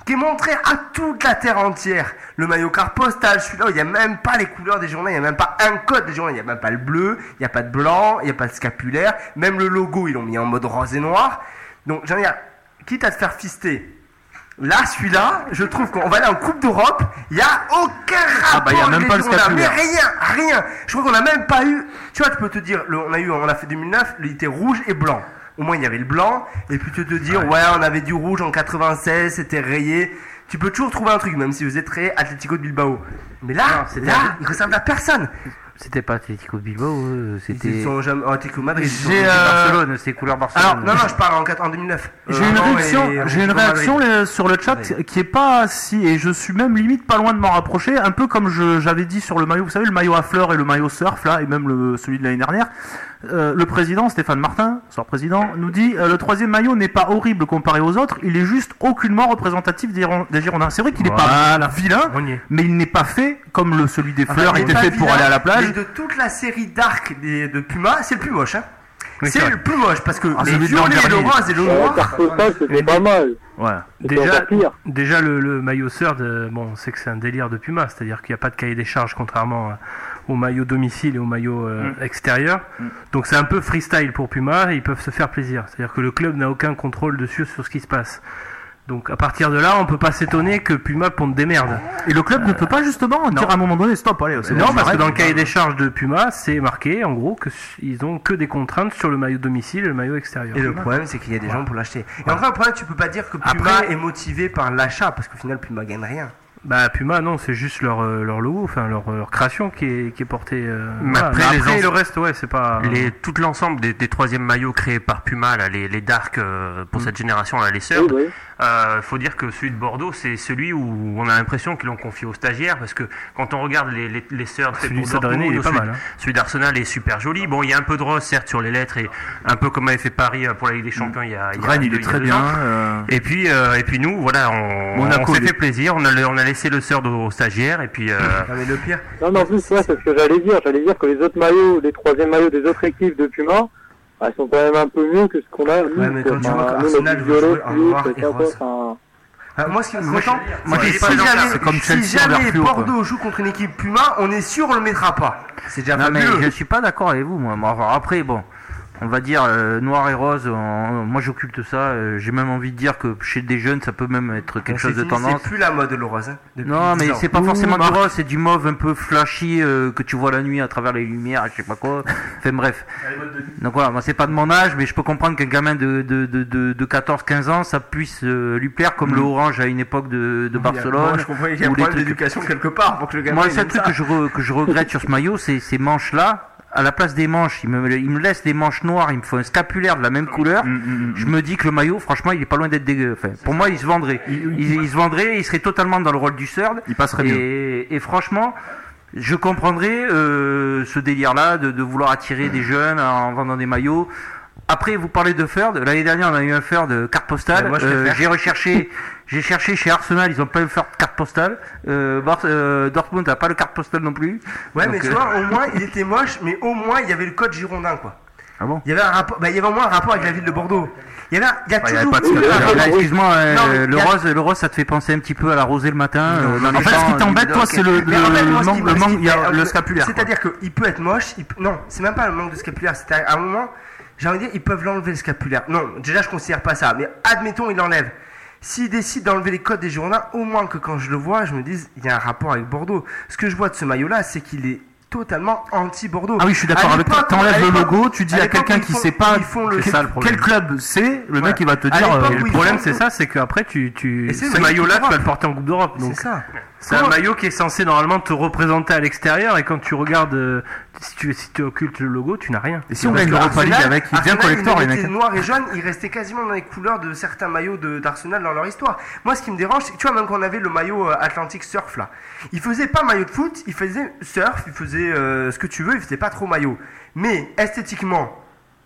qui est montré à toute la terre entière. Le maillot carte postale, celui-là, il n'y a même pas les couleurs des Girondins, il n'y a même pas un code des Girondins, il n'y a même pas le bleu, il n'y a pas de blanc, il n'y a pas de scapulaire, même le logo, ils l'ont mis en mode rose et noir. Donc, j'en ai, quitte à te faire fister. Là, celui-là, je trouve qu'on va aller en Coupe d'Europe, il n'y a aucun rapport.
Ah bah, il n'y a même pas le scapulaire.
Mais rien, rien. Je crois qu'on n'a même pas eu. Tu vois, tu peux te dire, le, on a eu, on a fait deux mille neuf, il était rouge et blanc. Au moins, il y avait le blanc. Et puis, tu peux te dire, ouais, on avait du rouge en quatre-vingt-seize, c'était rayé. Tu peux toujours trouver un truc, même si vous êtes très Atlético de Bilbao. Mais là, non, là, un... il ressemble à personne.
C'était pas Atlético de Bilbao, euh, c'était.
Ils sont jamais. Oh, Atlético Madrid.
J'ai euh... Barcelone, c'est couleur Barcelone.
Alors, non, non, je parle en, en deux mille neuf.
J'ai euh, une réaction, et, j'ai une réaction les, sur le chat oui. qui est pas si, et je suis même limite pas loin de m'en rapprocher, un peu comme je, j'avais dit sur le maillot, vous savez, le maillot à fleurs et le maillot surf, là, et même le, celui de l'année dernière. Euh, le président Stéphane Martin, soir président, nous dit euh, le troisième maillot n'est pas horrible comparé aux autres, il est juste aucunement représentatif des, des Girondins. C'est vrai qu'il n'est voilà. pas vilain, mais il n'est pas fait comme le celui des fleurs ah, était fait vilain, pour aller à la plage.
Mais de toute la série d'arcs des, de Puma, c'est le plus moche. Hein. Oui, c'est, c'est le plus moche parce que ah, les violets, le rose et le noir.
C'est pas mal.
Ouais. Déjà, déjà le, le maillot Third, euh, bon, c'est que c'est un délire de Puma, c'est-à-dire qu'il n'y a pas de cahier des charges contrairement à, au maillot domicile et au maillot euh, mm. extérieur. Mm. Donc c'est un peu freestyle pour Puma et ils peuvent se faire plaisir. C'est-à-dire que le club n'a aucun contrôle dessus sur ce qui se passe. Donc à partir de là, on peut pas s'étonner que Puma ponde des merdes.
Et le club euh, ne peut pas justement dire à un moment donné stop, allez.
C'est non, parce que dans le cahier des charges de Puma, c'est marqué en gros que ils ont que des contraintes sur le maillot domicile et le maillot extérieur.
Et le problème, c'est qu'il y a des gens pour l'acheter. Et enfin, le problème, tu peux pas dire que Puma Après, est motivé par l'achat, parce qu'au final, Puma gagne rien.
Bah Puma non, c'est juste leur leur logo, enfin leur, leur création qui est qui est portée. Euh,
mais après,
voilà. mais après
les
le reste ouais c'est pas.
Les tout l'ensemble des, des troisièmes maillots créés par Puma là, les les Dark euh, pour mm. cette génération là, les Surf. Oui, oui. Euh, faut dire que celui de Bordeaux c'est celui où on a l'impression qu'ils l'ont confié aux stagiaires parce que quand on regarde les les, les Surf faits pour Dortmund, il est pas
celui, mal, hein.
celui d'Arsenal est super joli. Bon il y a un peu de rose certes sur les lettres et un peu comme avait fait Paris pour la Ligue des Champions mm. il y a. Il, y a
Rennes, il est très bien. Euh...
Et puis euh, et puis nous voilà on, on, on s'est fait plaisir, on a on a laissé le Surf au stagiaire et puis euh...
non, mais le pire
non mais en plus ouais, c'est ce que j'allais dire j'allais dire que les autres maillots les troisième maillots des autres équipes de Puma bah, ils sont quand même un peu mieux que ce qu'on a
ouais mais quand tu vois qu'Arsenal veut jouer en noir et rose euh, moi ce qui me content c'est que si jamais, si jamais Bordeaux joue contre une équipe Puma on est sûr on le mettra pas c'est déjà
non mais je suis pas d'accord avec vous moi après bon on va dire euh, noir et rose, en, moi j'occulte ça, euh, j'ai même envie de dire que chez des jeunes ça peut même être quelque chose
fini,
de tendance.
C'est plus la mode le rose. Hein,
non mais c'est pas forcément du rose, c'est du mauve un peu flashy euh, que tu vois la nuit à travers les lumières, je sais pas quoi. Enfin bref. Donc voilà, moi c'est pas de mon âge mais je peux comprendre qu'un gamin de, de, de, de, de quatorze quinze ans ça puisse euh, lui plaire comme mmh. le orange à une époque de, de Barcelone.
Moi je comprends qu'il y a un problème d'éducation quelque part pour que le gamin.
Moi le seul truc que je, re, que je regrette sur ce maillot c'est ces manches là. À la place des manches, il me, il me laisse des manches noires, il me faut un scapulaire de la même couleur. Mm, mm, mm. Je me dis que le maillot, franchement, il est pas loin d'être dégueu. Enfin, pour moi, il se vendrait. Il, il, il se vendrait, il serait totalement dans le rôle du Third.
Il passerait
et,
bien.
Et franchement, je comprendrais euh, ce délire-là de, de vouloir attirer des jeunes en vendant des maillots. Après, vous parlez de Third. L'année dernière, on a eu un Third de carte postale. Moi, euh, j'ai recherché, j'ai cherché chez Arsenal, ils ont pas eu Third carte postale. Euh, Bar- euh, Dortmund n'a pas le carte postale non plus.
Ouais,
donc,
mais tu
euh...
vois, au moins, il était moche, mais au moins, il y avait le code girondin, quoi.
Ah bon?
Il y avait un rapport, bah, il y avait au moins un rapport avec la ville de Bordeaux. Il y avait, il y a
bah,
toujours.
Il y avait pas de là, excuse-moi, euh, non, le a... rose, le rose, ça te fait penser un petit peu à la rosée le matin.
Non, euh, dans en les fait, champs, ce qui t'embête, toi, c'est le, le, le, le manque, le manque, il y a le scapulaire.
C'est-à-dire qu'il peut être moche, il peut... non, c'est même pas le manque de scapulaire, c'est à un moment. J'ai envie de dire, ils peuvent l'enlever le scapulaire. Non, déjà je considère pas ça, mais admettons il l'enlève. S'il décide d'enlever les codes des Girondins, au moins que quand je le vois, je me dise, il y a un rapport avec Bordeaux. Ce que je vois de ce maillot-là, c'est qu'il est totalement anti-Bordeaux.
Ah oui, je suis d'accord avec toi. T'enlèves le logo, tu dis à, à quelqu'un qui sait pas
le,
quel, ça, quel club c'est, le ouais. mec il va te dire.
Euh, le problème c'est ça, c'est qu'après tu, tu ce maillot-là, tu vas le porter en Coupe d'Europe. Donc
c'est ça.
C'est un maillot qui est censé normalement te représenter à l'extérieur et quand tu regardes, euh, si tu si tu occultes le logo, tu n'as rien.
Et si on gagne l'Europa League avec, il devient collector les mecs.
Noir et jaune, il restait quasiment dans les couleurs de certains maillots de, d'Arsenal dans leur histoire. Moi, ce qui me dérange, c'est que tu vois, même quand on avait le maillot Atlantic Surf là, il faisait pas maillot de foot, il faisait surf, il faisait euh, ce que tu veux, il faisait pas trop maillot. Mais esthétiquement,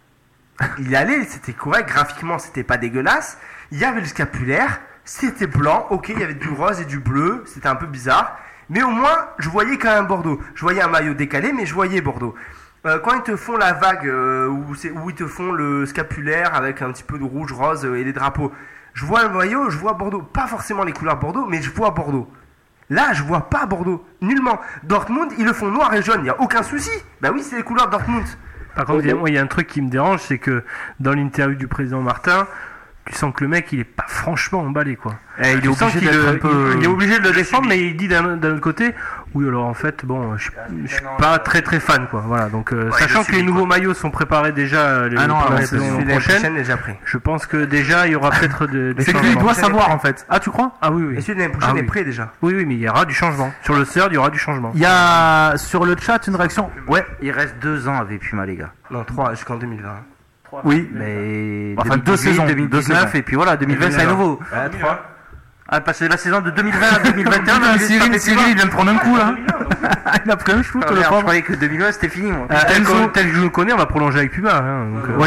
il allait, c'était correct, graphiquement, c'était pas dégueulasse. Il y avait le scapulaire. C'était blanc, ok, il y avait du rose et du bleu, c'était un peu bizarre, mais au moins je voyais quand même Bordeaux. Je voyais un maillot décalé, mais je voyais Bordeaux. Euh, quand ils te font la vague euh, où, c'est, où ils te font le scapulaire avec un petit peu de rouge, rose et les drapeaux, Je vois le maillot, je vois Bordeaux. Pas forcément les couleurs Bordeaux, mais je vois Bordeaux. Là, je vois pas Bordeaux. Nullement. Dortmund, ils le font noir et jaune. Il n'y a aucun souci. Bah oui, c'est les couleurs Dortmund.
Par contre, moi, il y a un truc qui me dérange, c'est que dans l'interview du président Martin, tu sens que le mec, il est pas franchement emballé, quoi.
Et il, est obligé
qu'il
le,
un peu...
il,
il est obligé de le défendre, mais il dit d'un, d'un autre côté, oui, alors en fait, bon, je, je suis pas très très fan, quoi. Voilà, donc euh, ouais, sachant que les nouveaux quoi. maillots sont préparés déjà les,
ah non,
pour
la
saison prochaine,
déjà pris.
Je pense que déjà il y aura peut-être de,
de c'est que lui doit savoir en fait. Ah, tu crois?
Ah oui, oui.
Et celui de l'année prochaine
ah,
est
oui.
prêt déjà.
Oui, oui, mais il y aura du changement. Sur le third, il y aura du changement.
Il y a sur le chat une réaction. Ouais, il reste deux ans avec Puma, les gars.
Non, trois jusqu'en deux mille vingt.
Oui, mais enfin deux saisons, deux mille dix-neuf et puis voilà, deux mille vingt c'est à nouveau.
Ah, trois.
Ah, passer la saison de deux mille vingt à deux mille vingt et un, Cyril, Cyril, il vient de prendre un coup là. Il a pris un chou, le pauvre. Je croyais que deux mille vingt c'était fini, moi.
Tel que je le connais, on va prolonger avec Puma. Hein,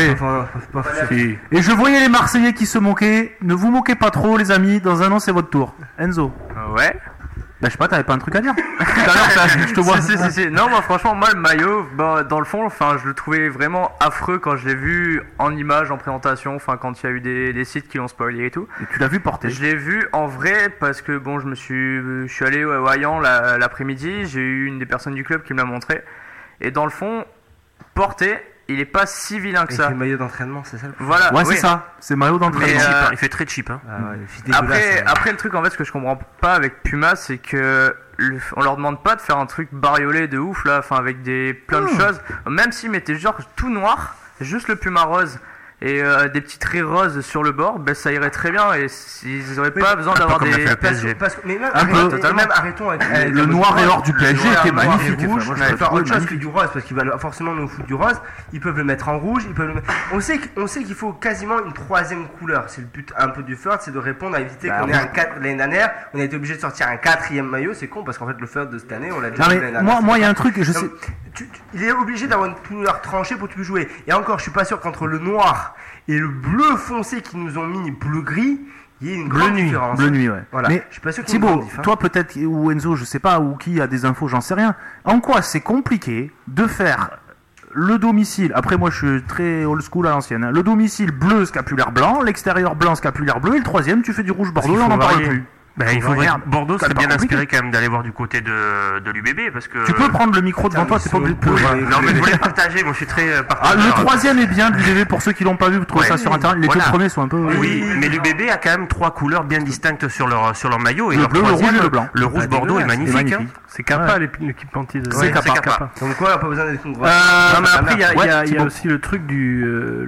oui. Et je voyais les Marseillais qui se moquaient. Ne vous moquez pas trop, les amis. Dans un an, c'est votre tour. Enzo.
Ouais.
Bah, je sais pas, t'avais pas un truc à dire? Tout à l'heure, je te vois.
Si, si, si. Non, moi, franchement, moi, le maillot, bah, dans le fond, enfin, je le trouvais vraiment affreux quand je l'ai vu en image, en présentation, enfin, quand il y a eu des, des sites qui l'ont spoilé et tout.
Et tu l'as vu porter?
Je l'ai vu en vrai parce que, bon, je me suis, je suis allé au Hayan la, l'après-midi, j'ai eu une des personnes du club qui me l'a montré. Et dans le fond, porter, il est pas si vilain que
et
ça.
C'est maillot d'entraînement, c'est ça le
problème. Voilà.
Ouais, oui. c'est ça. C'est maillot d'entraînement.
Euh,
il fait très cheap. Hein.
Ah ouais,
après, hein. après, le truc en fait, ce que je comprends pas avec Puma, c'est que le, on leur demande pas de faire un truc bariolé de ouf là, enfin avec des plein de mmh. choses. Même s'ils mettaient genre tout noir, juste le Puma rose et euh, des petits traits roses sur le bord, ben ça irait très bien et ils auraient oui, pas besoin d'avoir des.
Parce, parce, mais même, un peu, totalement. Même arrêtons avec
eh, le noir et or du P S G était magnifique.
Rouge, enfin, moi, je préfère autre chose que du rose parce qu'ils veulent forcément nous foutre du rose. Ils peuvent le mettre en rouge. Ils peuvent le mettre... On sait qu'on sait qu'il faut quasiment une troisième couleur. C'est le but un peu du Ferd, c'est de répondre à éviter bah, qu'on ait un quatre l'année dernière. On a été obligé de sortir un quatrième maillot. C'est con parce qu'en fait le Ferd de cette année, on l'a déjà.
Non, mais moi, moi, il y a un truc. Je sais.
Tu, tu, il est obligé d'avoir une couleur tranchée pour que tu puisses jouer. Et encore, je suis pas sûr qu'entre le noir et le bleu foncé qu'ils nous ont mis bleu-gris, il y a une
bleu
grande
nuit,
différence.
Bleu nuit, ouais.
Voilà.
Mais
je suis pas sûr qu'il y ait
Thibaut,
une grande diff, hein.
Toi peut-être, ou Enzo, je sais pas, ou qui a des infos, j'en sais rien. En quoi c'est compliqué de faire le domicile, après moi je suis très old school à l'ancienne, hein. Le domicile bleu scapulaire blanc, l'extérieur blanc scapulaire bleu, et le troisième tu fais du rouge Bordeaux, on n'en parle plus.
Ben, il faudrait Bordeaux serait bien inspiré quand même d'aller voir du côté de, de l'U B B parce que.
Tu peux prendre le micro devant toi, c'est pas obligé de pleurer.
Non mais je voulais partager, moi je suis très partageur.
Ah, le troisième est bien de l'U B B pour ceux qui l'ont pas vu, vous trouvez ouais, ça sur internet. Les voilà. deux premiers sont un peu.
Oui, mais l'U B B a quand même trois couleurs bien distinctes sur leur sur leur maillot et
le
leur
bleu,
troisième,
le rouge et le blanc.
Le rouge Bordeaux est magnifique.
C'est Kappa l'équipementier de.
C'est Kappa.
Donc quoi, on n'a pas besoin d'être une grosse.
Non mais après il y a aussi le truc du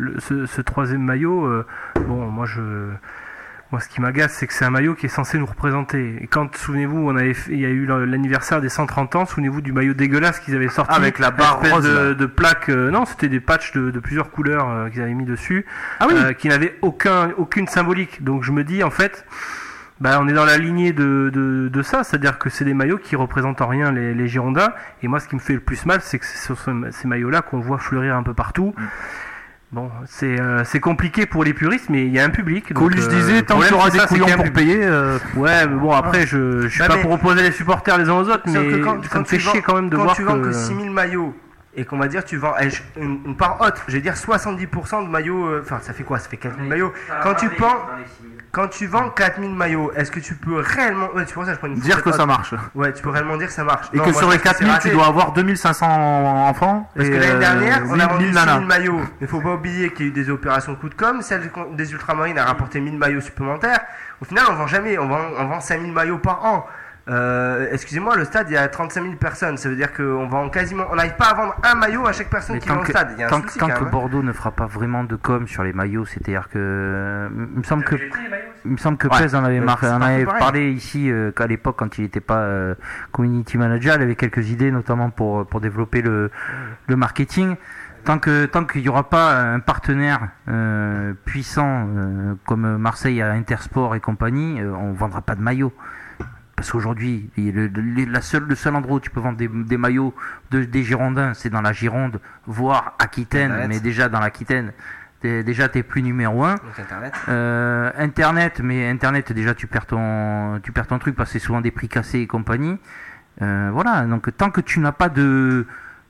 ce troisième maillot. Bon moi je. Moi, ce qui m'agace, c'est que c'est un maillot qui est censé nous représenter. Et quand, souvenez-vous, on avait fait, il y a eu l'anniversaire des cent trente ans, souvenez-vous du maillot dégueulasse qu'ils avaient sorti.
Avec la barre rose.
De, de plaques, euh, non, c'était des patchs de, de plusieurs couleurs euh, qu'ils avaient mis dessus.
Ah oui.
Euh, qui n'avaient aucun, aucune symbolique. Donc je me dis, en fait, bah, on est dans la lignée de, de, de ça. C'est-à-dire que c'est des maillots qui représentent en rien les, les Girondins. Et moi, ce qui me fait le plus mal, c'est que c'est sur ce, ces maillots-là qu'on voit fleurir un peu partout. Mm. Bon, c'est euh, c'est compliqué pour les puristes, mais il y a un public.
Colis euh, disait tant qu'il y aura des couillons pour payer. Euh...
Ouais, mais bon après ah. je je suis bah pas mais... pour opposer les supporters les uns aux autres, mais
quand,
ça
quand
me fait
vends,
chier quand même de
quand
voir
tu vends
que,
que six mille maillots et qu'on va dire tu vends une, une part haute, je vais dire soixante-dix pour cent de maillots. Enfin, euh, ça fait quoi? Ça fait quatre mille maillots. Quand tu vends Quand tu vends quatre mille maillots, est-ce que tu peux réellement ouais, tu ça, je prends une
dire que
haute.
ça marche?
Ouais, tu peux réellement dire que ça marche.
Et non, que moi, sur les quatre mille, tu dois avoir deux mille cinq cents enfants.
Parce et que l'année dernière,
euh,
on a vendu six mille maillots. Mais il faut pas oublier qu'il y a eu des opérations coup de com'. Celle des Ultramarines a rapporté mille maillots supplémentaires. Au final, on vend jamais. On vend, on vend cinq mille maillots par an. Euh, excusez-moi, le stade il y a trente-cinq mille personnes, ça veut dire qu'on vend quasiment, on n'arrive pas à vendre un maillot à chaque personne mais qui vend que, au stade. Il y a un
tant
souci,
tant
quand
que
même.
Bordeaux ne fera pas vraiment de com sur les maillots, c'est-à-dire que il me semble que il me semble que ouais, Pez en avait, mar- en avait parlé ici euh, qu'à l'époque quand il n'était pas euh, community manager, il avait quelques idées notamment pour pour développer le le marketing. Tant que tant qu'il n'y aura pas un partenaire euh, puissant euh, comme Marseille à Intersport et compagnie, euh, on vendra pas de maillots. Parce qu'aujourd'hui, le, le, la seule, le seul endroit où tu peux vendre des, des maillots de, des Girondins, c'est dans la Gironde, voire Aquitaine, Internet. Mais déjà dans l'Aquitaine, t'es, déjà t'es plus numéro un.
Donc Internet.
Euh, Internet, mais Internet déjà tu perds ton, tu perds ton truc parce que c'est souvent des prix cassés et compagnie. Euh, voilà, donc tant que tu n'as pas de,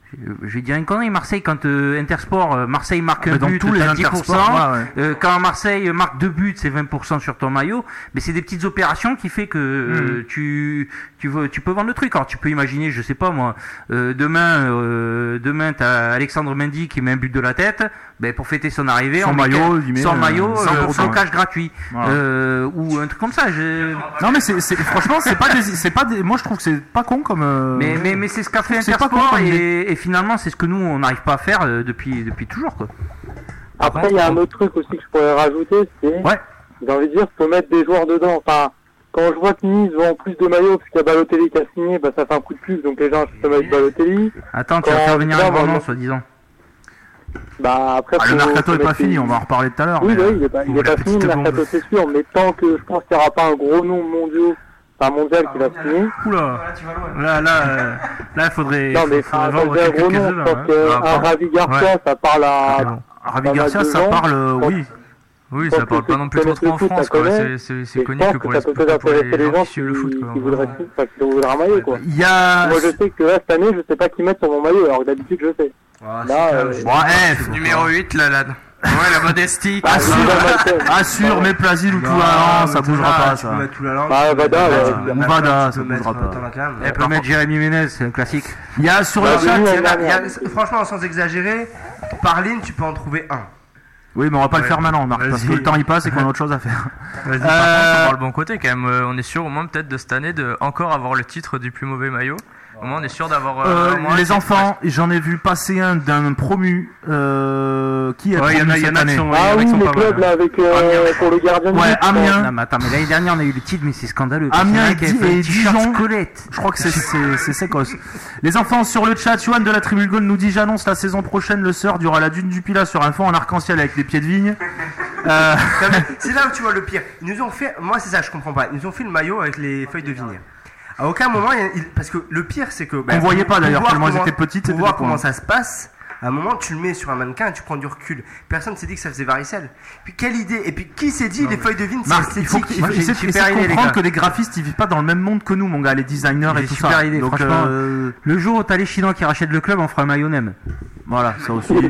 Je vais dire une connerie, Marseille, quand euh, Intersport, euh, Marseille marque un
dans
but,
tous les
t'as dix pour cent.
ouais, ouais.
Euh, quand Marseille marque deux buts, c'est vingt pour cent sur ton maillot. Mais c'est des petites opérations qui fait que euh,
Mm.
tu, tu, veux, tu peux vendre le truc. Alors tu peux imaginer, je sais pas moi, euh, demain, euh, demain t'as Alexandre Mendy qui met un but de la tête. Ben, pour fêter son arrivée,
Son
on met
maillot,
quel-
il met,
son
euh,
maillot,
cent pour cent,
euh,
ouais.
cash gratuit.
Voilà.
Euh, ou un truc comme ça. Je...
Non mais c'est, c'est franchement c'est pas des, c'est pas des, moi je trouve que c'est pas con comme. euh,
Mais, mais, mais c'est ce qu'a fait
c'est pas con
Intersport
comme idée.
et, et finalement c'est ce que nous on n'arrive pas à faire euh, depuis, depuis toujours quoi.
Après, il y a un autre truc aussi que je pourrais rajouter, c'est,
ouais.
j'ai envie de dire, faut mettre des joueurs dedans. Enfin, quand je vois que Nice vend plus de maillots, puisqu'il y a Balotelli qui a signé, bah ça fait un coup de pub, donc les gens achètent le maillot de Balotelli.
Attends, tu vas
Quand-
faire venir
là,
un grand
moi,
nom, soi-disant.
Bah après,
Ah, le
faut-
mercato
faut
est pas
mettre
fini,
des-
on va en reparler tout à l'heure.
Oui,
mais,
bah
euh,
oui, il est pas, il
ou
est
la
pas fini
petite
le
bombe.
mercato, c'est sûr, mais tant que je pense qu'il n'y aura pas un gros nom mondiaux, enfin mondial qui va signer.
Oula, là, là, euh, là, il faudrait,
Non, mais
faudrait
enfin,
vendre
quand je dis un
quelques
gros
caisses
nom,
de
je
vin,
pense
hein.
qu'un
Ah,
Ravi Garcia,
ouais.
ça parle à.
Ah,
Ravi
pas mal
Garcia,
de
ça
gens.
parle, euh,
Quand-
oui.
Oui,
quand
ça parle
tu-
pas non
tu
plus trop
connais
trop en
le foot,
France,
ça
quoi.
connaît.
C'est- C'est c'est
Et je
connu
pense
que pour
ça
les,
peut peut-être
pour les
intéresser les
gens
gens
qui suivent le foot,
qui,
quoi.
qui voudraient, enfin, qui voudraient un maillot, quoi.
Il y a.
Moi, je sais que là, cette année, je sais pas qui mettre sur mon maillot, alors que d'habitude, je sais. Là, euh,
Bon, eh,
Numéro huit, la lad. Ouais, la modestie.
Ah,
Assure, assure, mais Plasil ou Toulalan, ça bougera pas, ça.
Bah, Vada, ouais.
Ou Vada, ça bougera pas.
Elle peut mettre Jérémy Ménez, c'est un classique.
Il y a sur
Bah,
le chat.
il y en a- il y a- franchement, sans exagérer, par ligne, tu peux en trouver un.
Oui, mais on va pas le
Ouais.
faire maintenant, Marc, parce que
Vas-y.
le temps il passe et qu'on a autre chose à faire.
Vas-y, par
Euh,
contre, faut voir le bon côté quand même. Euh, On est sûr au moins peut-être de cette année de encore avoir le titre du plus mauvais maillot. Au moins on est sûr d'avoir. euh,
Euh,
au moins un
les
titre.
enfants, j'en ai vu passer un d'un promu euh, qui est
Ouais, il y en
promu
a- il y en
cette
a qui
année.
sont-
Ah oui, les clubs, là, avec, euh, pour le gardien de
Ouais,
but,
Amiens.
Non, mais attends, mais l'année dernière on a eu le titre, mais c'est scandaleux. parce qu'il y en a
Amiens
un
et,
qui avait
Di-
fait un
et
t-shirt
Dijon.
Colette.
Je crois que c'est c'est c'est Sécos. Les enfants sur le chat, Johan de la Tribune Gaulle nous dit j'annonce la saison prochaine le Sœur durant la dune du Pilat sur un fond en arc-en-ciel avec des pieds de vigne. Euh,
Non, mais c'est là où tu vois le pire. Ils nous ont fait, moi c'est ça, je comprends pas. Ils nous ont fait le maillot avec les feuilles de vigne. À aucun moment, il y a- il- parce que le pire c'est que.
On voyait pas,
pour
d'ailleurs,
voir
tellement elles
comment-
étaient petites,
Pour
c'était
voir
des
comment
points.
ça se passe. À un moment, tu le mets sur un mannequin et tu prends du recul. Personne s'est dit que ça faisait varicelle. Puis quelle idée. Et puis qui s'est dit les feuilles de vigne c'est
Marc, il faut,
esthétique.
il faut essayer, essayer de comprendre que les graphistes ils vivent pas dans le même monde que nous, mon gars, les designers
J'ai
et tout
super
ça.
idée,
Donc,
franchement.
euh,
Le jour où t'as les Chinois qui rachètent le club, on fera un maillot nem.
Voilà, ça aussi.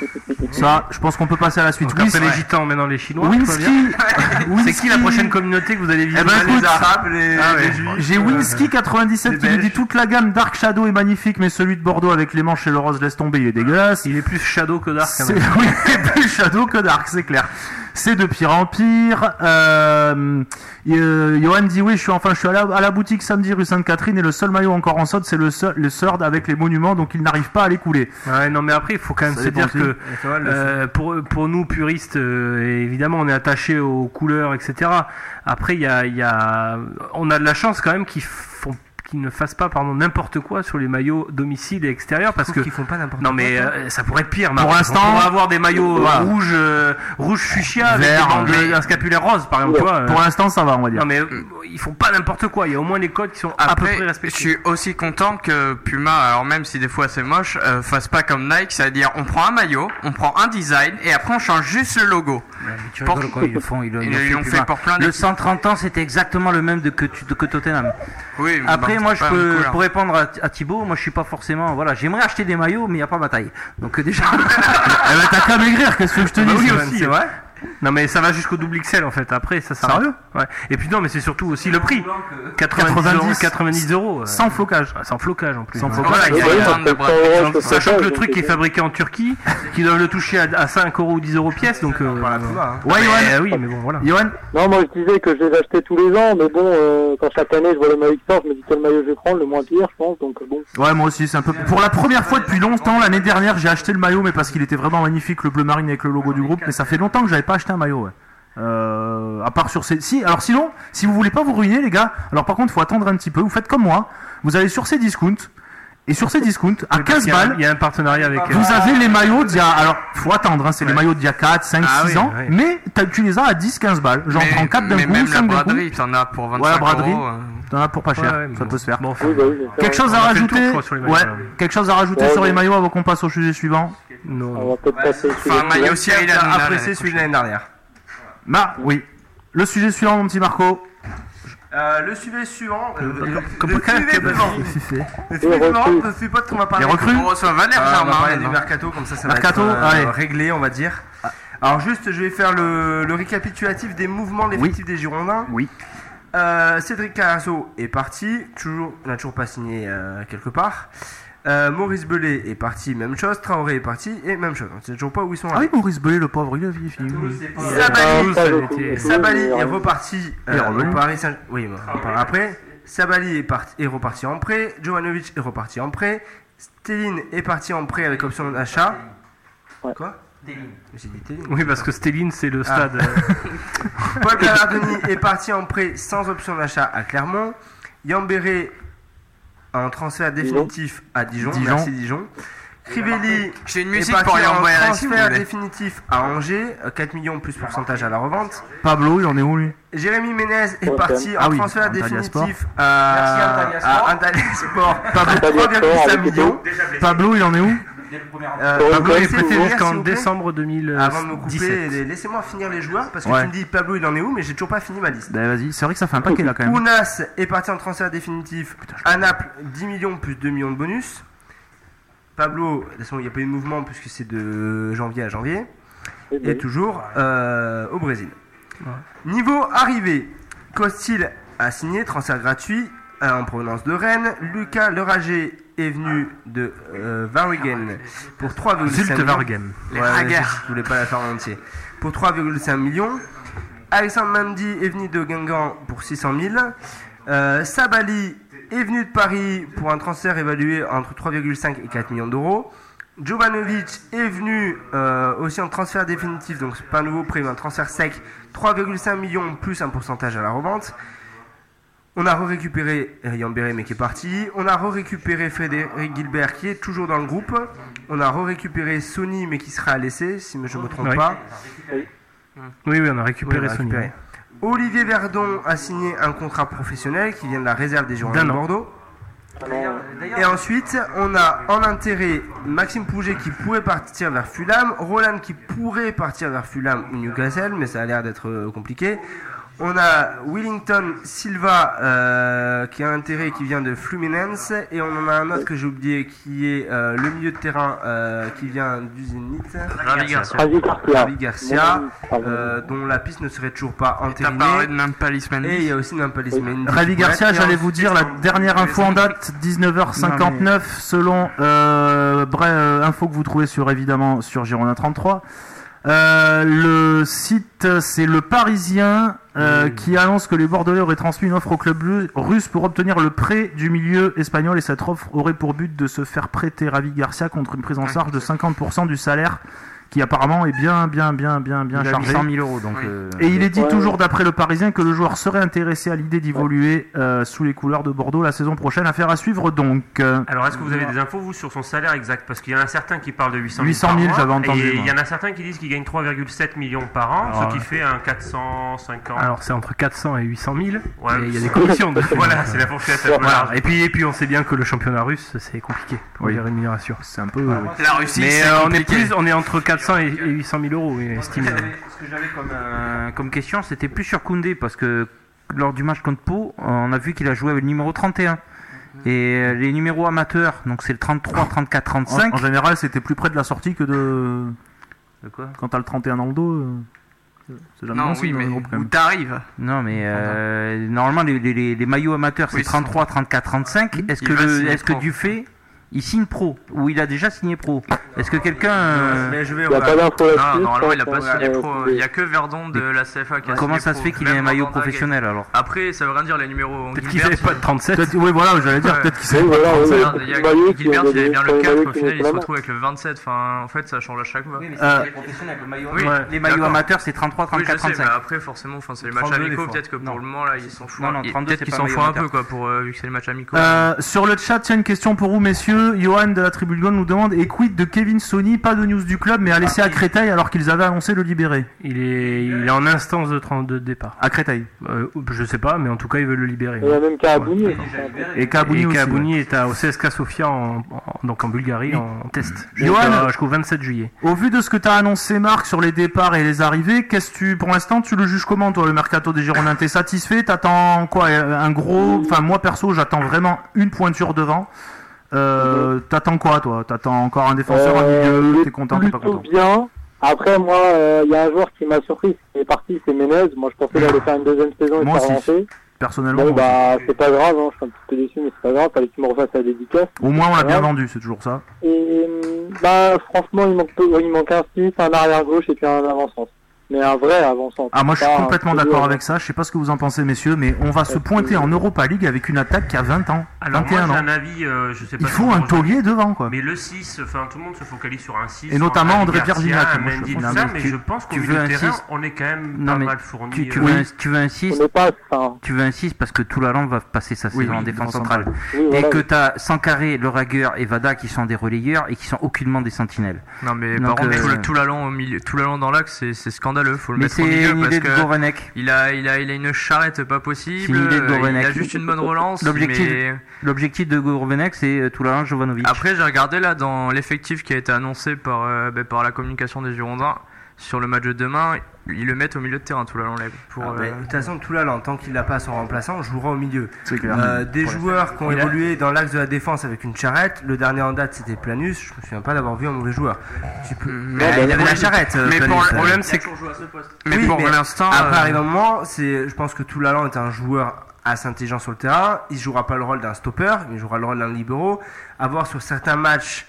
Ça, je pense qu'on peut passer à la suite.
Donc après
Whisky-
les gitans, maintenant les chinois.
Winsky-
C'est
Winsky-
qui la prochaine communauté que vous allez
Eh
visiter?
ben, écoute,
les Arabes, les,
Ah ouais.
les Juifs.
J'ai Winsky quatre-vingt-dix-sept
Les
qui nous dit
Belges.
toute la gamme Dark Shadow est magnifique, mais celui de Bordeaux avec les manches et le rose laisse tomber, il est dégueulasse.
Il est plus Shadow que Dark. quand
C'est
même.
oui, plus Shadow que Dark, c'est clair. C'est de pire en pire. Euh, euh, Johan dit oui, je suis enfin je suis à la, à la boutique samedi rue Sainte-Catherine et le seul maillot encore en solde c'est le seul, le Surd avec les monuments, donc il n'arrive pas à les couler.
Ouais, non, mais après, il faut quand même
Ça
se
dépend
dire
aussi.
que
Et toi, le-
euh, pour, pour nous puristes, euh, évidemment, on est attaché aux couleurs, et cetera. Après, il y a, il y a, on a de la chance quand même qu'ils font qu'ils ne fassent pas pardon n'importe quoi sur les maillots domicile et extérieur parce que
qu'ils font pas n'importe
non
quoi.
mais euh, ça pourrait être pire.
Pour
Marc.
l'instant,
on pourrait avoir des maillots
voilà.
rouges euh, rouge fuchsia avec
Vert,
des bandes-
mais-
un scapulaire rose par exemple. tu vois, euh.
Pour l'instant ça va, on va dire.
Non mais euh, ils font pas n'importe quoi. Il y a au moins les codes qui sont à peu
Après,
près
je
respectés.
suis aussi content que Puma, alors même si des fois c'est moche, euh, fasse pas comme Nike, c'est-à-dire on prend un maillot, on prend un design et après on change juste le logo.
Tu
Pour-
rigoles quoi, ils le font, ils le-
Ils
ils le
l'ont
font
fait
plus
pour plein
mal. Le
d'équipes.
cent trente ans, c'était exactement le même de, que, tu- que Tottenham.
Oui, mais
Après,
bon,
moi,
c'est
je
pas
peux,
une couleur.
pour répondre à, à Thibaut, moi, je suis pas forcément, voilà, j'aimerais acheter des maillots, mais il n'y a pas ma taille. Donc, euh, déjà.
Eh ben, t'as qu'à maigrir, qu'est-ce que je te
Bah
dis
oui,
Sylvain,
aussi,
c'est
vrai. Non mais ça va jusqu'au double X L en fait. Après ça s'arrête.
Sérieux
Ouais. Et puis non mais c'est surtout aussi le prix. quatre-vingt-dix euros. quatre-vingt-dix euros. euh,
Sans flocage.
Sans flocage en plus.
Sans
Ouais.
flocage.
Voilà, il y a
Oui,
une
ça
bande de
fait
bras.
cent euros sur
Sachant
flocage,
que le
donc
truc
c'est-
est fabriqué en Turquie, qu'ils doivent le toucher à, à cinq euros ou dix euros pièce, donc. Euh,
Voilà, tout va, hein.
Ouais,
mais,
Johan.
euh, oui, mais bon, voilà.
Johan,
Non, moi je disais que je les achetais tous les ans, mais bon, euh, quand chaque année je vois le maillot qui sort, je me dis quel maillot je vais prendre, le moins pire, je pense, donc euh, bon.
ouais, moi aussi, c'est un peu. Pour la première fois depuis longtemps, l'année dernière, j'ai acheté le maillot, mais parce qu'il était vraiment magnifique, le bleu marine avec le logo du groupe. Mais ça fait longtemps que j'avais pas acheté un maillot. Ouais. Euh, à part sur ces. Si, alors sinon, si vous voulez pas vous ruiner, les gars, alors par contre, faut attendre un petit peu. Vous faites comme moi. Vous allez sur ces discounts. Et sur ces discounts, à
Oui, parce
quinze
qu'il y a un-
balles,
Il y a un partenariat avec. euh,
vous avez les maillots d'il y a. Alors, faut attendre, hein, c'est les
Ouais.
maillots d'il y a quatre, cinq,
Ah
six
oui,
ans.
oui.
Mais t'as- tu les as à dix, quinze balles. J'en
Mais-
prends quatre d'un
mais
coup,
même la
cinq d'un coup.
braderie, t'en as pour vingt-cinq
Voilà, braderie.
euros. euh.
T'en as pour pas cher.
Ouais, ouais, mais
ça
bon.
peut se faire.
Bon, enfin,
Oui, bah oui, c'est ça.
Quelque chose
On
à
a fait le
rajouter
tour, je crois, sur les maillots,
Ouais.
là.
Quelque chose à rajouter
Ouais,
sur les
ouais.
maillots avant qu'on passe au sujet suivant.
non.
On va peut-être passer sur
Enfin, un
les-
maillot Cyril Hanouna,
Apprécier
l'année
celui de l'année dernière.
Bah oui. Le sujet suivant, mon petit Marco.
Euh, le sujet suivant. Euh, le, le,
comme
le sujet suivant. Le sujet suivant, je suis pas qu'on va parler.
Les recrues.
On reçoit Valère Germain. On va parler du mercato, comme ça, ça
mercato,
va être euh,
allez.
réglé, on va dire. Alors juste, je vais faire le, le récapitulatif des mouvements de l'effectif oui. des Girondins.
Oui.
Euh, Cédric Carrasco est parti, toujours, il n'a toujours pas signé euh, quelque part. Euh, Maurice Bellet est parti, même chose. Traoré est parti et même chose. On ne sait toujours pas où ils sont.
Ah oui, Maurice Bellet, le pauvre, il a vie fini.
Sabali, Sabali est reparti euh, au Paris Saint. Oui, on parlera après. Sabali est, parti, est reparti en prêt. Jovanovic est reparti en prêt. Stelline est parti en prêt avec option d'achat. Quoi?
Oui, parce que Stelline, c'est le stade.
Ah. Paul Galardoni est parti en prêt sans option d'achat à Clermont. Yambéré en transfert définitif à Dijon.
Dijon.
Merci Dijon. Crivelli
J'ai une
est
musique
parti
pour y
en
envoyer la
transfert définitif à Angers. quatre millions plus pourcentage à la revente.
Pablo, il en est où lui?
Jérémy Ménez est
okay.
parti
ah
en
oui,
transfert
Antalya
définitif
Sport.
à, à Antalya Sport.
Pablo,
trois virgule cinq millions.
Pablo, il en est où?
Euh,
Pablo est prêté
finir,
jusqu'en
si
décembre deux mille dix-sept.
Avant de me couper, laissez-moi finir les joueurs parce que
ouais.
tu me dis Pablo il en est où, mais j'ai toujours pas fini ma liste.
Bah vas-y, c'est vrai que ça fait un paquet là quand même.
Ounas est parti en transfert définitif à Naples, dix millions plus deux millions de bonus. Pablo, de toute façon il n'y a pas eu de mouvement puisque c'est de janvier à janvier. Et, et toujours euh, au Brésil. Ouais. Niveau arrivée, Costil a signé, transfert gratuit euh, en provenance de Rennes. Lucas Leragé est venu de euh, Waregem pour trois virgule cinq millions.
Waregem.
Ouais, je, je voulais pas la faire en entier. Pour trois virgule cinq millions. Alexandre Mendy est venu de Guingamp pour six cent mille. Euh, Sabali est venu de Paris pour un transfert évalué entre trois virgule cinq et quatre millions d'euros. Jovanovic est venu euh, aussi en transfert définitif, donc c'est pas un nouveau prix, mais un transfert sec, trois virgule cinq millions plus un pourcentage à la revente. On a récupéré Yambéré mais qui est parti. On a récupéré Frédéric Gilbert qui est toujours dans le groupe. On a récupéré Sony mais qui sera laissé, si je ne me trompe
oui.
pas.
Oui, oui, on a récupéré, oui, on a récupéré. Sony.
Olivier Verdon a signé un contrat professionnel qui vient de la réserve des Girondins de Bordeaux. Et ensuite, on a en intérêt Maxime Pouget qui pourrait partir vers Fulham, Roland qui pourrait partir vers Fulham ou Newcastle, mais ça a l'air d'être compliqué. On a Willington Silva euh, qui a un intérêt qui vient de Fluminense et on en a un autre que j'ai oublié qui est euh, le milieu de terrain euh, qui vient du Zénith.
Ravi Garcia.
Ravi Garcia, euh, dont la piste ne serait toujours pas entérinée. Et il y a aussi Nampalis Mendy.
Ravi Garcia, j'allais vous dire la dernière info en date, dix-neuf heures cinquante-neuf, selon euh, bref, euh, info que vous trouvez sur évidemment sur Girondin trente-trois. Euh, le site, c'est Le Parisien euh, mmh. qui annonce que les Bordelais auraient transmis une offre au club russe pour obtenir le prêt du milieu espagnol et cette offre aurait pour but de se faire prêter Ravi Garcia contre une prise en charge de cinquante pour cent du salaire qui apparemment est bien bien bien bien bien
il
chargé.
cent mille euros donc. Oui. Euh...
Et il est dit ouais. toujours d'après Le Parisien que le joueur serait intéressé à l'idée d'évoluer euh, sous les couleurs de Bordeaux la saison prochaine. Affaire à suivre donc.
Alors est-ce que vous avez des infos vous sur son salaire exact? Parce qu'il y en a certains qui parlent de huit cent
mille j'avais entendu.
Et il y en a certains qui disent qu'il gagne trois virgule sept millions par an, alors, ce qui fait un quatre cent cinquante.
Alors c'est entre quatre cents et huit cent mille.
Ouais,
il y a des commissions de
voilà, c'est la fourchette.
Voilà. Et puis et puis on sait bien que le championnat russe c'est compliqué pour oui. les rémunérations.
C'est un peu.
Voilà. La Russie.
Mais
c'est
euh, on
est
plus, on est entre quatre cents et huit cent mille euros, oui, estimé.
Ce que j'avais comme, euh, comme question, c'était plus sur Koundé, parce que lors du match contre Pau, on a vu qu'il a joué avec le numéro trente et un. Et les numéros amateurs, donc c'est le trente-trois, trente-quatre, trente-cinq.
En, en général, c'était plus près de la sortie que de.
De quoi?
Quand t'as le trente et un dans le dos. Euh...
C'est jamais non, oui, mais où t'arrives.
Non, mais euh, normalement, les, les, les maillots amateurs, c'est oui, trente-trois, trente-quatre, trente-cinq. Est-ce que, le, est-ce que Dufay. Il signe pro, ou il a déjà signé pro. Est-ce que quelqu'un. Euh...
Mais je vais
il a pas
non, normalement il a pas signé pro. Il n'y a que Verdon de la C F A qui a signé
Comment ça
pro.
se fait qu'il ait un maillot professionnel alors?
Après, ça veut rien dire les numéros.
Peut-être qu'il n'avait pas de trente-sept.
Oui, voilà, j'allais dire, ouais. peut-être qu'il savait
pas
de trente-sept. Gilbert, il avait bien le quatre, au final, il se retrouve avec le vingt-sept. Enfin, en fait, ça change à chaque fois.
Oui, mais c'est les professionnels. Le maillot, oui, les maillots amateurs, c'est trente-trois, trente-quatre, trente-cinq.
Mais après, forcément, c'est les matchs amicaux. Peut-être que pour le moment, là, ils s'en foutent.
Non, non,
peut-être qu'ils s'en foutent un peu, quoi, vu que c'est les matchs amicaux.
Sur le chat, il y a une question pour vous, messieurs. Mathieu, Johan de la Tribune Gaulle nous demande et quid de Kevin Sony, pas de news du club mais a laissé à Créteil alors qu'ils avaient annoncé le libérer.
Il est, il est en instance de trente-deux de départ.
À Créteil
euh, Je sais pas, mais en tout cas ils veulent le libérer.
Il y a même Kaabouni.
Ouais. Et Kaabouni aussi. Kaabouni ouais. est à, au C S K A Sofia, en, en, donc en Bulgarie, oui. en, en test.
Johan,
jusqu'au vingt-sept juillet.
Au vu de ce que tu as annoncé, Marc, sur les départs et les arrivées, qu'est-ce que tu, pour l'instant, tu le juges comment, toi, le mercato des Girondins? T'es satisfait? T'attends quoi? Un gros. Enfin, moi perso, j'attends vraiment une pointure devant. Euh, t'attends quoi, toi? T'attends encore un défenseur, euh, un milieu? T'es content, t'es pas content?
Bien. Après, moi, il euh, y a un joueur qui m'a surpris, qui est parti, c'est Menez. Moi, je pensais qu'il allait faire une deuxième saison et
moi
se relancer.
Personnellement,
bon, bah, c'est pas grave, hein, je suis un petit peu déçu, mais c'est pas grave, fallait qu'il me refasse la dédicace.
Au moins, on l'a bien vendu, c'est toujours ça.
Et, bah, franchement, il manque, il manque un six, un arrière-gauche et puis un avant-centre. Mais un vrai avant-centre.
Ah, moi, je suis complètement d'accord avec ça, je sais pas ce que vous en pensez, messieurs, mais on va se pointer en Europa League avec une attaque qui a vingt ans.
Alors,
vingt et un
moi, j'ai
ans.
un avis, euh, je sais pas.
Il faut un taulier devant, quoi.
Mais le six, enfin, tout le monde se focalise sur un six.
Et notamment André Pierre-Gignac.
Mendy, tout ça, mais je pense qu'au milieu de terrain, on est quand même pas mal fourni.
Tu, tu, veux un, tu veux un six,
pas,
tu veux un six parce que Toulalan va passer sa saison
oui, oui,
en défense centrale.
Oui,
et
voilà,
que
oui.
tu as Sankaré, Le Ragueur et Vada qui sont des relayeurs et qui sont aucunement des sentinelles.
Non, mais
Donc,
par contre,
euh,
Toulalan au milieu, Toulalan dans l'axe, c'est, c'est scandaleux. Faut le
mais
mettre au
c'est
milieu
une
parce
idée de
que
Gourvenec.
il a, il a, il a une charrette pas possible.
C'est une idée de Gourvenec.
Il a juste une bonne relance.
L'objectif,
mais...
l'objectif de Gourvenec, c'est euh, Toulalan, Jovanovic.
Après, j'ai regardé là dans l'effectif qui a été annoncé par, euh, bah, par la communication des Girondins sur le match de demain. Ils le mettent au milieu de terrain, Toulalan l'enlève.
Ah, euh... De toute façon, Toulalan, tant qu'il n'a pas son remplaçant, jouera au milieu.
C'est clair.
Euh, des pour joueurs qui ont évolué dans l'axe de la défense avec une charrette. Le dernier en date, c'était Planus. Je me souviens pas d'avoir vu un mauvais joueur. Tu peux...
Mais
ouais,
il avait la charrette.
Mais
Planus,
pour
le problème, c'est que.
Mais
oui,
pour
mais
l'instant. Après,
euh...
arrive un moment, c'est, je pense que Toulalan est un joueur assez intelligent sur le terrain. Il jouera pas le rôle d'un stopper, mais il jouera le rôle d'un libéraux. À voir sur certains matchs.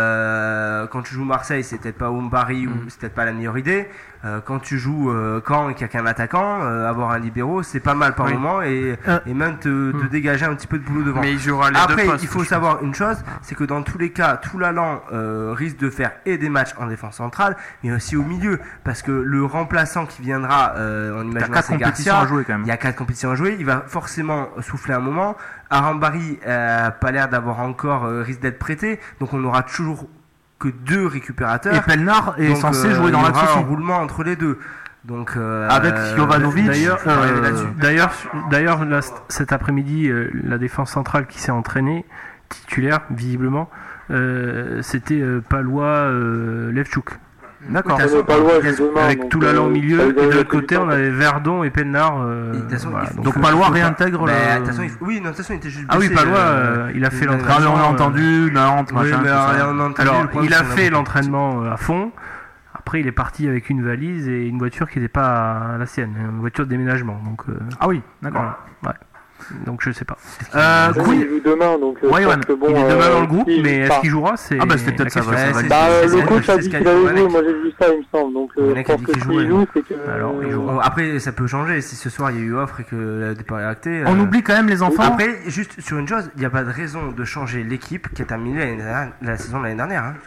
Euh, quand tu joues Marseille, c'est peut-être pas Oumbari ou c'est peut-être pas la meilleure idée. Euh, quand tu joues euh, Caen et qu'il n'y a qu'un attaquant, euh, avoir un libéraux, c'est pas mal par oui. moment et, euh. et même te, te mmh. dégager un petit peu de boulot devant.
Mais il jouera les
Après,
deux postes,
il faut savoir une chose, c'est que dans tous les cas, Toulalan euh, risque de faire et des matchs en défense centrale, mais aussi au milieu, parce que le remplaçant qui viendra, euh, on imagine
quatre compétitions à jouer quand même.
Il y a quatre compétitions à jouer, il va forcément souffler un moment. Arambari n'a euh, pas l'air d'avoir encore euh, risque d'être prêté, donc on aura toujours que deux récupérateurs.
Et Pelnard est
donc,
censé
euh,
jouer dans l'axe aussi.
Un roulement entre les deux. Donc euh,
avec Jovanovic.
D'ailleurs, euh, d'ailleurs, d'ailleurs, là, cet après-midi, euh, la défense centrale qui s'est entraînée titulaire visiblement, euh, c'était euh, Palois, euh, Levchuk.
D'accord.
Oui, façon, Palois, demain,
avec Toulalan au milieu et de l'autre côté on avait Verdon et Pelnard. Euh,
et façon,
voilà,
donc,
donc Palois réintègre
bah,
le.
Façon, il faut... Oui, non, de toute façon il était juste.
Ah
blessé,
oui, Palois,
euh,
euh, il a fait l'entraînement.
On a entendu Nantes,
oui,
machin.
Mais alors, on a entendu,
alors il a
a
fait l'entraînement à fond. Après, il est parti avec une valise et une voiture qui n'était pas la sienne, une voiture de déménagement. Donc, euh,
ah oui, d'accord.
Voilà. Ouais. Donc je sais pas.
Euh, oui, il joue demain, donc.
Ouais, ouais. Bon, il est demain euh, dans le groupe, mais est-ce qu'il jouera? C'est
ah bah c'était peut-être ça. Va,
ça va bah, le coach a dit qu'il allait jouer. Moi j'ai vu ça, il me semble. Donc euh, je pense que s'il joue, c'est que.
Alors, il joue. Après, ça peut changer. Si ce soir il y a eu offre et que le départ est acté.
On oublie quand même les enfants.
Après, juste sur une chose, il n'y a pas de raison de changer l'équipe qui a terminé la saison de l'année dernière. Hein.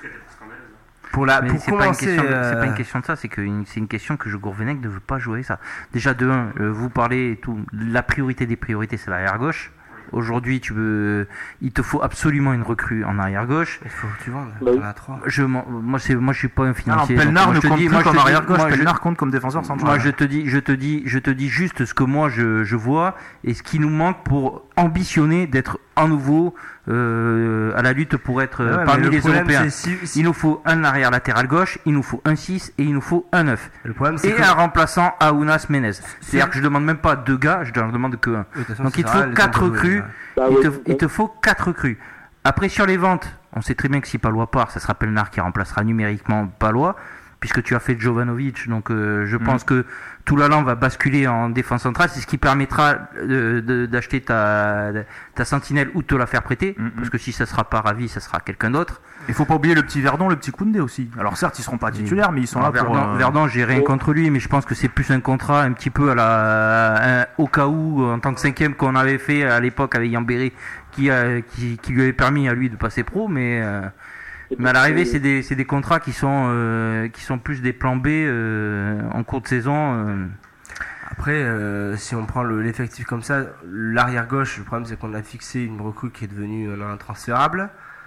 Pour la, pour c'est, pas une question, euh... c'est pas une question de ça, c'est, que une, c'est une question que Gourvenec ne veut pas jouer ça. Déjà de un, euh, vous parlez tout, la priorité des priorités, c'est l'arrière gauche. Aujourd'hui, tu veux, il te faut absolument une recrue en arrière gauche.
Il faut que tu vendes.
Bah,
on a trois.
Je, moi, c'est, moi, je suis pas un financier.
Alors, Pelnard ne compte
dis,
plus
moi,
comme arrière gauche.
Moi,
Pelnard
je,
compte comme défenseur central.
Moi, je te dis, je te dis, je te dis juste ce que moi je, je vois et ce qui nous manque pour ambitionner d'être à nouveau euh, à la lutte pour être
ouais,
parmi les Européens.
Si, si...
Il nous faut un arrière latéral gauche, il nous faut un six et il nous faut un neuf.
Le problème, c'est
et
que...
un remplaçant à Ounas Menez. C'est-à-dire que je demande même pas deux gars, je ne demande que un.
Oui, façon,
donc il te faut quatre recrues.
Bah,
il,
oui,
te,
oui.
il te faut quatre recrues. Après sur les ventes, on sait très bien que si Palois part, ça sera Pelnard qui remplacera numériquement Palois, puisque tu as fait Jovanovic. Donc euh, je mmh. pense que Toulalan va basculer en défense centrale, c'est ce qui permettra de, de, d'acheter ta, ta sentinelle ou de te la faire prêter, mmh. parce que si ça sera pas Ravi, ça sera quelqu'un d'autre.
Il faut pas oublier le petit Verdon, le petit Koundé aussi. Alors certes, ils seront pas titulaires, mais ils sont
Alors,
là pour.
Verdon, euh... Verdon, j'ai rien contre lui, mais je pense que c'est plus un contrat un petit peu à la, un, au cas où, en tant que cinquième qu'on avait fait à l'époque avec Yambéré, qui, a, qui, qui lui avait permis à lui de passer pro, mais. Euh, Mais à l'arrivée, c'est des, c'est des contrats qui sont, euh, qui sont plus des plans B euh, en cours de saison. Euh.
Après, euh, si on prend le, l'effectif comme ça, l'arrière gauche, le problème c'est qu'on a fixé une recrue qui est devenue un intransférable.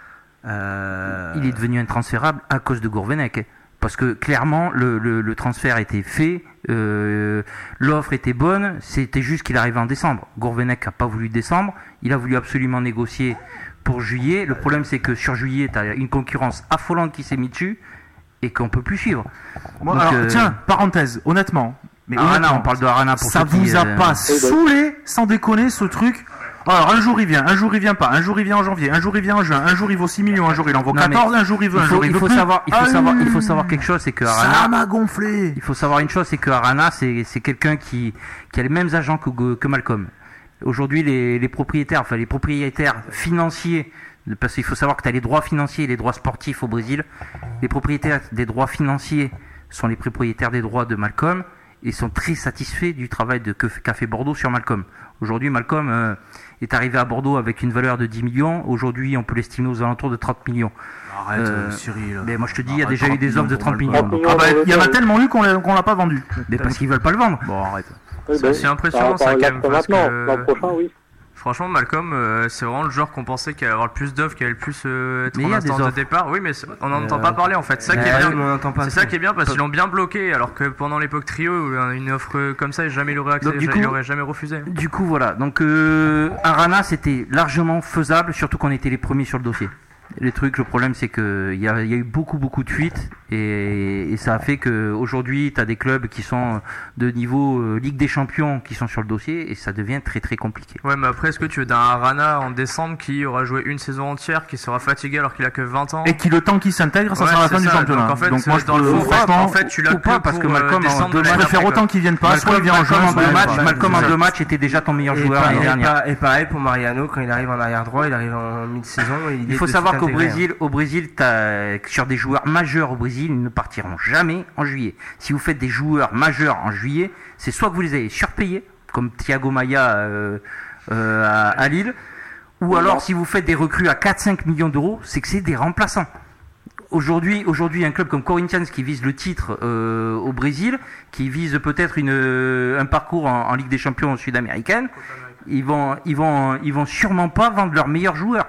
euh, il est devenu intransférable à cause de Gourvenec. Parce que clairement, le, le, le transfert était fait, euh, l'offre était bonne, c'était juste qu'il arrivait en décembre. Gourvenec n'a pas voulu décembre, il a voulu absolument négocier pour juillet. Le problème, c'est que sur juillet, tu as une concurrence affolante qui s'est mise dessus et qu'on ne peut plus suivre.
Bon, Donc, alors, euh, tiens, parenthèse, honnêtement.
Mais Arana, on parle de Arana pour
ça
ceux qui,
vous a
euh...
pas saoulé, sans déconner, ce truc? Alors, un jour il vient, un jour il vient pas, un jour il vient en janvier, un jour il vient en juin, un jour il vaut six millions, un jour il en vaut non, quatorze, un jour il veut,
il faut,
un jour il,
il
veut
faut
plus.
savoir, il faut
ah,
savoir, il faut savoir quelque chose, c'est que Arana.
Ça m'a gonflé.
Il faut savoir une chose, c'est que Arana, c'est, c'est quelqu'un qui, qui a les mêmes agents que, que Malcolm. Aujourd'hui, les, les propriétaires, enfin, les propriétaires financiers, parce qu'il faut savoir que tu as les droits financiers et les droits sportifs au Brésil. Les propriétaires des droits financiers sont les propriétaires des droits de Malcolm et sont très satisfaits du travail de, que, qu'a fait Bordeaux sur Malcolm. Aujourd'hui, Malcolm euh, est arrivé à Bordeaux avec une valeur de dix millions. Aujourd'hui, on peut l'estimer aux alentours de trente millions.
Arrête, euh, Cyril.
Mais moi, je te dis, il y a déjà eu des offres de trente millions. Donc.
Ah bah, il y en a tellement eu qu'on l'a, qu'on l'a pas vendu.
Mais parce qu'ils veulent pas le vendre.
Bon, arrête.
Oui, c'est aussi impressionnant, ça, quand même. Parce que...
L'an prochain, oui.
Franchement, Malcolm, euh, c'est vraiment le joueur qu'on pensait qu'il allait avoir le plus d'offres, qu'il allait le plus euh, être
mais
en instance de départ. Oui, mais on n'en entend euh... pas parler en fait. C'est ça, qui est, bien. C'est ça qui est bien parce qu'ils l'ont bien bloqué, alors que pendant l'époque trio, une offre comme ça, jamais il aurait, accès, donc, coup, il aurait jamais refusé.
Du coup, voilà. Donc, euh, Arana, c'était largement faisable, surtout qu'on était les premiers sur le dossier. Les trucs, le problème, c'est qu'il y a, y a eu beaucoup, beaucoup de fuites et, et ça a fait qu'aujourd'hui, tu as des clubs qui sont de niveau euh, Ligue des Champions qui sont sur le dossier et ça devient très, très compliqué.
Ouais, mais après, est-ce que tu veux d'un Arana en décembre qui aura joué une saison entière, qui sera fatigué alors qu'il a que vingt ans
et qui, le temps qu'il s'intègre, ça ouais, sera la fin ça. du championnat.
Donc, en fait,
Donc
moi, je dans le fond, en fait, tu l'as
pas parce que Malcolm,
en
deux
matchs, je préfère autant qu'il vienne pas, soit il vient en juin,
en deux matchs. Malcolm en deux matchs était déjà ton meilleur joueur l'année dernière.
Et pareil pour Mariano, quand il arrive en arrière droit, il arrive en mi-saison.
Il faut savoir qu'au Brésil, au Brésil, t'as, sur des joueurs majeurs au Brésil, ils ne partiront jamais en juillet. Si vous faites des joueurs majeurs en juillet, c'est soit que vous les avez surpayés, comme Thiago Maia euh, euh, à, à Lille, ou alors si vous faites des recrues à quatre à cinq millions d'euros, c'est que c'est des remplaçants. Aujourd'hui, aujourd'hui, un club comme Corinthians qui vise le titre euh, au Brésil, qui vise peut-être une, euh, un parcours en, en Ligue des Champions sud-américaine, ils vont, ils vont, ils vont sûrement pas vendre leurs meilleurs joueurs.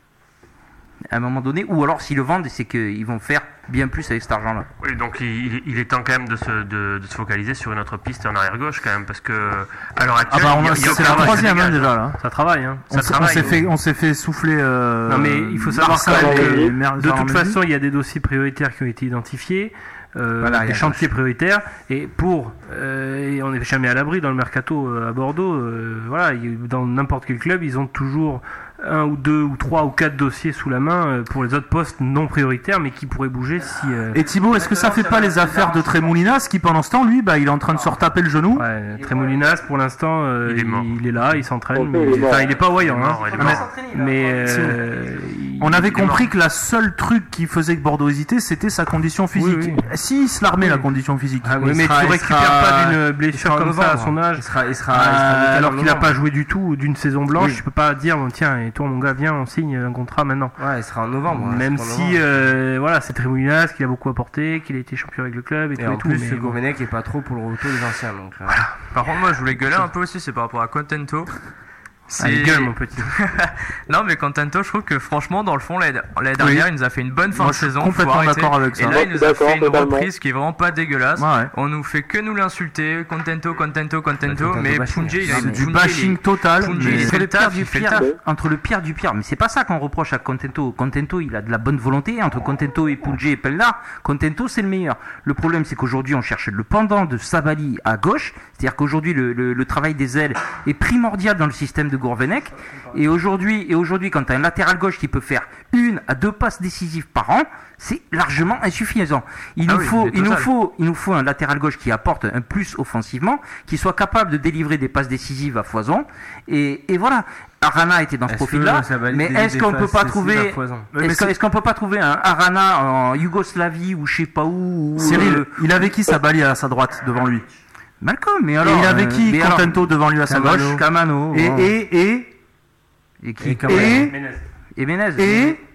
À un moment donné, ou alors s'ils le vendent, c'est qu'ils vont faire bien plus avec cet argent-là.
Oui, donc il, il est temps quand même de se, de, de se focaliser sur une autre piste en arrière-gauche quand même, parce que à l'heure actuelle,
ah bah on a,
il y a,
c'est, c'est la troisième hein, déjà là.
Ça travaille, hein.
Ça on, travaille, on s'est fait, on s'est fait souffler. Euh,
non mais il faut savoir quand même que de toute façon, il y a des dossiers prioritaires qui ont été identifiés. Euh, voilà, des chantiers prioritaires et pour euh, et on n'est jamais à l'abri dans le mercato euh, à Bordeaux euh, voilà, dans n'importe quel club ils ont toujours un ou deux ou trois ou quatre dossiers sous la main euh, pour les autres postes non prioritaires mais qui pourraient bouger si euh...
et Thibaut, est-ce que ça fait pas les affaires de Trémoulinas qui pendant ce temps lui bah, il est en train de se retaper le genou?
Ouais, Trémoulinas pour l'instant euh, il, est il, il est là, il s'entraîne
okay,
mais
il
enfin il est pas voyant hein.
mais, mais euh, on avait compris que la seule truc qui faisait que Bordeaux hésitait c'était sa condition physique. Oui, oui. Si il se l'armait oui. la condition physique.
Ah, oui, mais sera, tu récupères sera, pas d'une blessure comme ça à son âge. Il sera, il sera, euh, il sera alors qu'il n'a pas joué du tout d'une saison blanche. Oui. Je peux pas dire bon, tiens et toi mon gars viens on signe un contrat maintenant.
Ouais, il sera en novembre.
Même si euh, voilà c'est Trémoulinas qui a beaucoup apporté, qu'il a été champion avec le club et, et tout.
En
et
plus
tout,
ce Gourvenec est pas trop pour le retour des anciens donc. Euh...
Voilà. Par contre moi je voulais gueuler un peu aussi c'est par rapport à Contento.
C'est... Allez, gueule, mon petit.
Non, mais Contento, je trouve que franchement, dans le fond, l'année dernière, oui. il nous a fait une bonne fin
Moi,
de saison.
Complètement d'accord avec ça.
Et là, il nous a fait une reprise qui est vraiment pas dégueulasse.
Ouais, ouais.
On nous fait que nous l'insulter. Contento, Contento, Contento. Mais Punje, il a
du bashing total.
C'est le pire du pire. Entre le pire du pire. Mais c'est pas ça qu'on reproche à Contento. Contento, il a de la bonne volonté. Entre Contento et Punje et Pelnar, Contento, c'est le meilleur. Le problème, c'est qu'aujourd'hui, on cherche le pendant de Sabali à gauche. C'est-à-dire qu'aujourd'hui, le, le, le travail des ailes est primordial dans le système de Gourvenec. Et aujourd'hui, et aujourd'hui, quand tu as un latéral gauche qui peut faire une à deux passes décisives par an, c'est largement insuffisant. Il, ah nous, oui, faut, il, nous, faut, il nous faut un latéral gauche qui apporte un plus offensivement, qui soit capable de délivrer des passes décisives à foison. Et, et voilà. Arana était dans ce profil-là, mais est-ce qu'on peut pas trouver, est-ce, est-ce qu'on peut pas trouver un Arana en Yougoslavie ou je sais pas où?
Cyril, euh, il avait qui Sabali à sa droite devant lui?
Malcolm, mais alors.
Et il avait qui euh, Contento devant lui à sa gauche?
Camano.
Et, et, et,
Et qui
Et
Et Ménez.
Et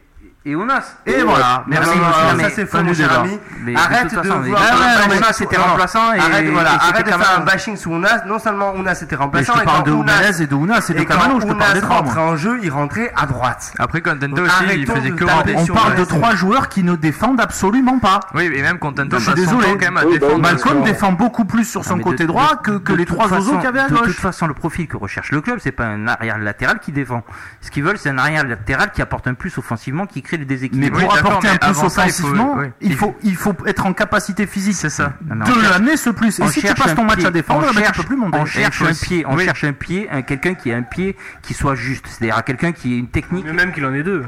Et Ounas.
Et voilà.
Merci. Ça c'est faux, mon cher ami. Arrête de vouloir.
Ounas c'était remplaçant.
Arrête, voilà. Arrête de faire un bashing sur Ounas. Non seulement Ounas était remplaçant.
Je te parle de Ounas et de Ounas et de Camano. Je te parle des trois.
Ounas rentrait en jeu, il rentrait à droite.
Après Contento aussi, il faisait que.
On parle de trois joueurs qui ne défendent absolument pas.
Oui, et même Contento.
Je suis désolé. Malcolm défend beaucoup plus sur son côté droit que que les trois oiseaux qu'il y avait à gauche.
De toute façon, le profil que recherche le club, c'est pas un arrière latéral qui défend. Ce qu'ils veulent, c'est un arrière latéral qui apporte un plus offensivement, qui crée le déséquilibre.
Mais pour apporter un plus offensivement, il faut il faut être en capacité physique.
C'est ça.
De l'amener ce plus. Et si tu passes ton match à défendre, tu peux plus monter.
On cherche un pied. On cherche un pied, quelqu'un qui a un pied qui soit juste. C'est-à-dire quelqu'un qui ait une technique.
Mais même qu'il en ait deux.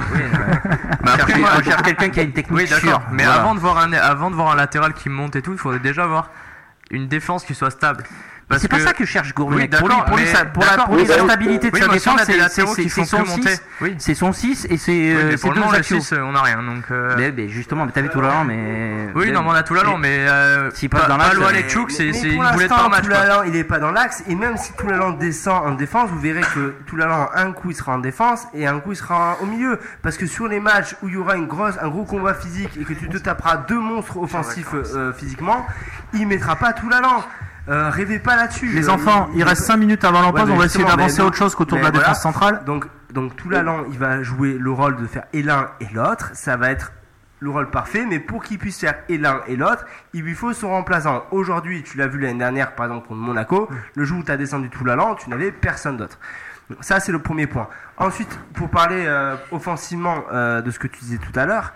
On cherche quelqu'un qui a une technique sûre.
Mais avant de voir un avant de voir un latéral qui monte et tout, il faudrait déjà avoir une défense qui soit stable.
C'est pas ça que cherche Gourvenec.
Oui,
pour lui, pour, lui, ça, pour, la, pour oui, la stabilité de
oui,
sa défense, c'est, c'est,
c'est,
c'est son six. Oui. C'est son six et c'est,
oui,
euh, c'est deux
axiaux. On n'a rien. Donc euh...
mais, mais justement, mais t'avais tout l'allant, mais.
Oui, mais, non, mais on a tout l'allant, mais. Euh,
S'il passe dans l'axe.
Alekchouk,
c'est une boulette par match.
Toulalan, il est pas dans l'axe. Et même si Toulalan descend en défense, vous verrez que Toulalan, un coup, il sera en défense et un coup, il sera au milieu. Parce que sur les matchs où il y aura une grosse, un gros combat physique et que tu te taperas deux monstres offensifs euh, physiquement, il mettra pas Toulalan. Euh, rêvez pas là-dessus.
Les euh, enfants, il, il reste cinq minutes avant la pause, ouais, on va essayer d'avancer autre chose qu'autour de la voilà. défense centrale.
Donc, donc Toulalan, il va jouer le rôle de faire et l'un et l'autre. Ça va être le rôle parfait, mais pour qu'il puisse faire et l'un et l'autre, il lui faut son remplaçant. Aujourd'hui, tu l'as vu l'année dernière, par exemple, contre Monaco, le jour où tu as descendu Toulalan, tu n'avais personne d'autre. Ça, c'est le premier point. Ensuite, pour parler euh, offensivement euh, de ce que tu disais tout à l'heure,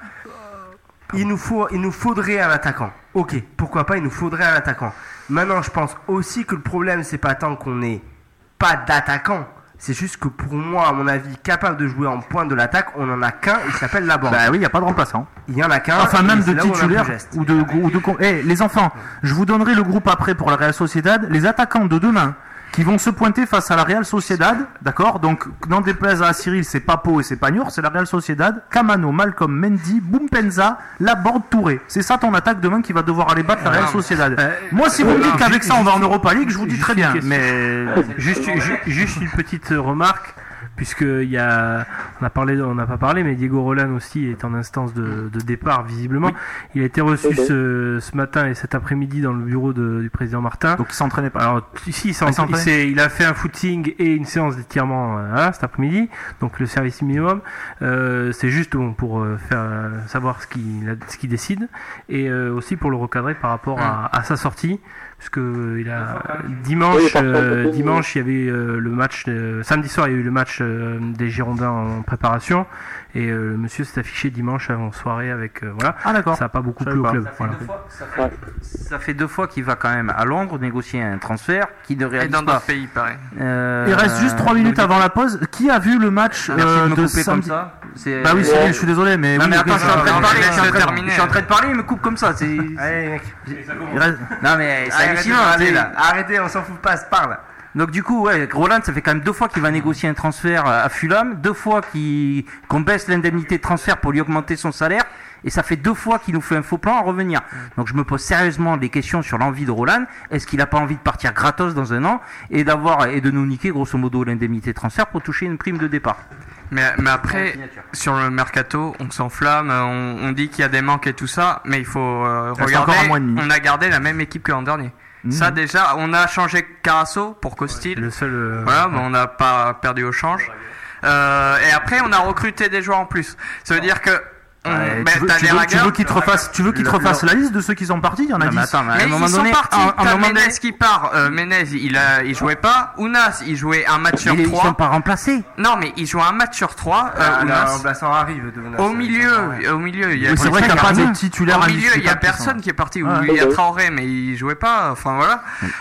il nous, faut, il nous faudrait un attaquant. Ok, pourquoi pas, il nous faudrait un attaquant. Maintenant, je pense aussi que le problème, c'est pas tant qu'on n'ait pas d'attaquant. C'est juste que pour moi, à mon avis, capable de jouer en pointe de l'attaque, on en a qu'un, il s'appelle Laborde.
Bah oui, il n'y a pas de remplaçant.
Il y en a qu'un.
Enfin, même de titulaire ou de... Ou de, de hey, les enfants, je vous donnerai le groupe après pour la Real Sociedad. Les attaquants de demain qui vont se pointer face à la Real Sociedad, d'accord? Donc, n'en déplaise à Cyril, c'est Papo et c'est Pagnour, c'est la Real Sociedad. Camano, Malcolm, Mendy, Boumpenza, Laborde, Touré. C'est ça ton attaque demain qui va devoir aller battre la Real Sociedad. Euh, Moi, si vous me dites qu'avec ça on va en Europa League, je vous dis très bien. Mais
juste, juste une petite remarque. Puisqu'il y a, on a parlé, on n'a pas parlé, mais Diego Roland aussi est en instance de, de départ visiblement. Oui. Il a été reçu okay. ce, ce matin et cet après-midi dans le bureau de, du président Martin.
Donc il s'entraînait pas.
Alors si, il, s'entraîne. il, s'est, il a fait un footing et une séance d'étirement euh, cet après-midi, donc le service minimum. Euh, c'est juste bon, pour euh, faire euh, savoir ce qu'il, ce qu'il décide et euh, aussi pour le recadrer par rapport à, à sa sortie. Parce que il a dimanche, euh, dimanche il y avait euh, le match, euh, samedi soir il y a eu le match euh, des Girondins en préparation et euh, le monsieur s'est affiché dimanche en soirée avec euh, voilà.
Ah d'accord.
Ça n'a pas beaucoup plu au club.
Ça fait, voilà. fois, ça, fait, ça fait deux fois qu'il va quand même à Londres négocier un transfert qui ne réalise
et dans
pas.
d'autres pays pareil.
Euh, il reste juste trois minutes avant la pause. Qui a vu le match
euh, de, me
de
samedi
comme ça c'est... Bah oui, c'est, je suis désolé, mais
non
oui,
mais attends, je suis en train de parler, je suis en train,
de,
je suis en train de parler, il me coupe comme ça. C'est.
Allez mec.
Reste... Non mais c'est hallucinant.
Arrêtez, on s'en fout pas, parle.
Donc du coup, ouais, Roland, ça fait quand même deux fois qu'il va négocier un transfert à Fulham, deux fois qu'il, qu'on baisse l'indemnité de transfert pour lui augmenter son salaire, et ça fait deux fois qu'il nous fait un faux plan à revenir. Donc je me pose sérieusement des questions sur l'envie de Roland. Est-ce qu'il n'a pas envie de partir gratos dans un an et d'avoir et de nous niquer grosso modo l'indemnité de transfert pour toucher une prime de départ?
Mais, mais après, sur le mercato, on s'enflamme, on, on dit qu'il y a des manques et tout ça, mais il faut euh, regarder. On a gardé la même équipe que l'an dernier. Mmh. Ça déjà, on a changé Carasso pour Costil.
Le seul. Euh...
Voilà, mais on n'a pas perdu au change. Euh, et après, on a recruté des joueurs en plus. Ça veut dire que. On,
ouais, ben, tu, veux, tu, veux, tu veux qu'il te refasse, tu veux qu'il te refasse la liste de ceux qui sont partis? Il y en a dix.
Mais, attends, mais, mais à un moment ils donné, sont partis. À un moment Ménez qui part. Euh, Ménez, il a, il jouait pas. Ounas, il jouait un match sur
mais
trois.
Ils sont pas remplacés.
Non, mais il jouait un match sur trois. Euh,
ah, Ounas. Le remplaçant arrive de Ounas.
Au milieu, au milieu, il y a.
Oui, c'est vrai qu'il n'y a pas de titulaire.
Au milieu, il y a personne qui est parti. Il y a Traoré, mais il jouait pas. Enfin voilà.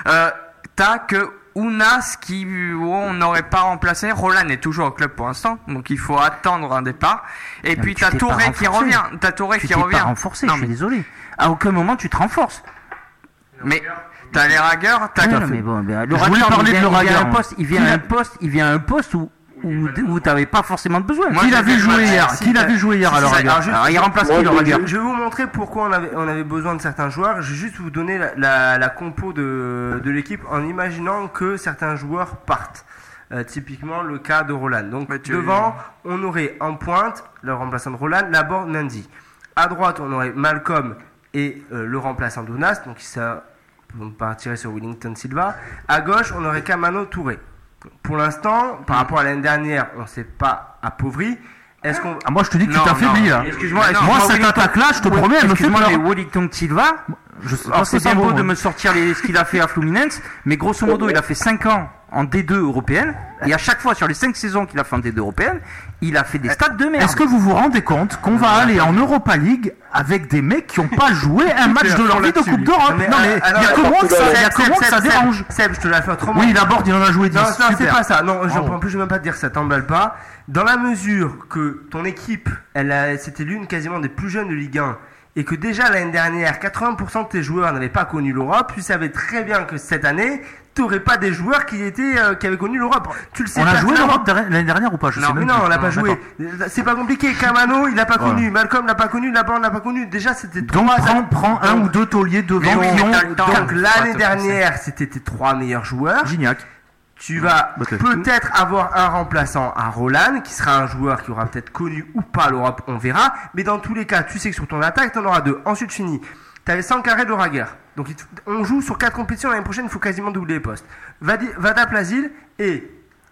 T'as que Ounas qui on n'aurait pas remplacé. Roland est toujours au club pour l'instant, donc il faut attendre un départ. Et
non,
puis t'as Touré qui revient. T'as Touré
qui
revient.
Tu t'es pas renforcé. Non, je suis désolé. À aucun moment tu te renforces.
Mais t'as les ragueurs. T'as.
Oui, non, mais bon, ben, le ragueur, il vient, il vient à un poste. Il vient à un poste. Il vient à un poste où. Où, où t'avais pas forcément de besoin.
Qui l'a vu jouer hier? Qui l'a vu jouer hier alors?
Alors il remplace qui le Ragueur?
Je vais vous montrer pourquoi on avait on avait besoin de certains joueurs. Je vais juste vous donner la, la, la compo de de l'équipe en imaginant que certains joueurs partent. Euh, typiquement le cas de Roland. Donc devant, on aurait en pointe le remplaçant de Roland, Laborde, Mendy. À droite, on aurait Malcolm et euh, le remplaçant d'Ounas, donc ça on partirait sur Wellington Silva. À gauche, on aurait Kamano, Touré. Pour l'instant, par rapport à l'année dernière, on ne s'est pas appauvri. Est-ce qu'on...
Ah, moi je te dis que non, tu t'affaiblis là.
Excuse-moi,
moi cette attaque-là, je te
ouais,
promets, elle me fait
peur.
Mais
Wellington Silva, je, alors c'est bien beau de me sortir les, ce qu'il a fait à Fluminense, mais grosso modo, il a fait cinq ans en D deux européenne, et à chaque fois sur les cinq saisons qu'il a fait en D deux européenne, il a fait des stats de merde.
Est-ce que vous vous rendez compte qu'on va aller en Europa League avec des mecs qui n'ont pas joué un match de leur vie de Coupe d'Europe? Non mais il y a que moi que ça, y a que moi que ça dérange.
Seb, je te la fais autrement.
Oui, Laborde, il en a joué dix.
Non, non, c'est pas ça. Non, en plus je vais même pas te dire ça t'emballe pas. Dans la mesure que ton équipe, elle a, c'était l'une quasiment des plus jeunes de Ligue un, et que déjà l'année dernière, quatre-vingts pour cent de tes joueurs n'avaient pas connu l'Europe, tu savais très bien que cette année, tu n'aurais pas des joueurs qui étaient euh, qui avaient connu l'Europe. Tu le sais.
On a joué l'Europe l'année dernière ou pas? Je
non,
sais même
non,
plus.
on l'a pas joué. C'est pas compliqué. Kamano, il l'a pas connu. Malcolm l'a pas connu. Laborde l'a pas connu. Déjà, c'était trois.
Donc prends, prends un ou deux tauliers devant.
Oui, donc l'année dernière, c'était tes trois meilleurs joueurs.
Gignac.
Tu vas peut-être avoir un remplaçant à Roland, qui sera un joueur qui aura peut-être connu ou pas l'Europe, on verra. Mais dans tous les cas, tu sais que sur ton attaque, tu en auras deux. Ensuite, fini. Tu avais Sankaré de Raguer. Donc on joue sur quatre compétitions l'année prochaine, il faut quasiment doubler les postes. Vadi, Vada Plazil et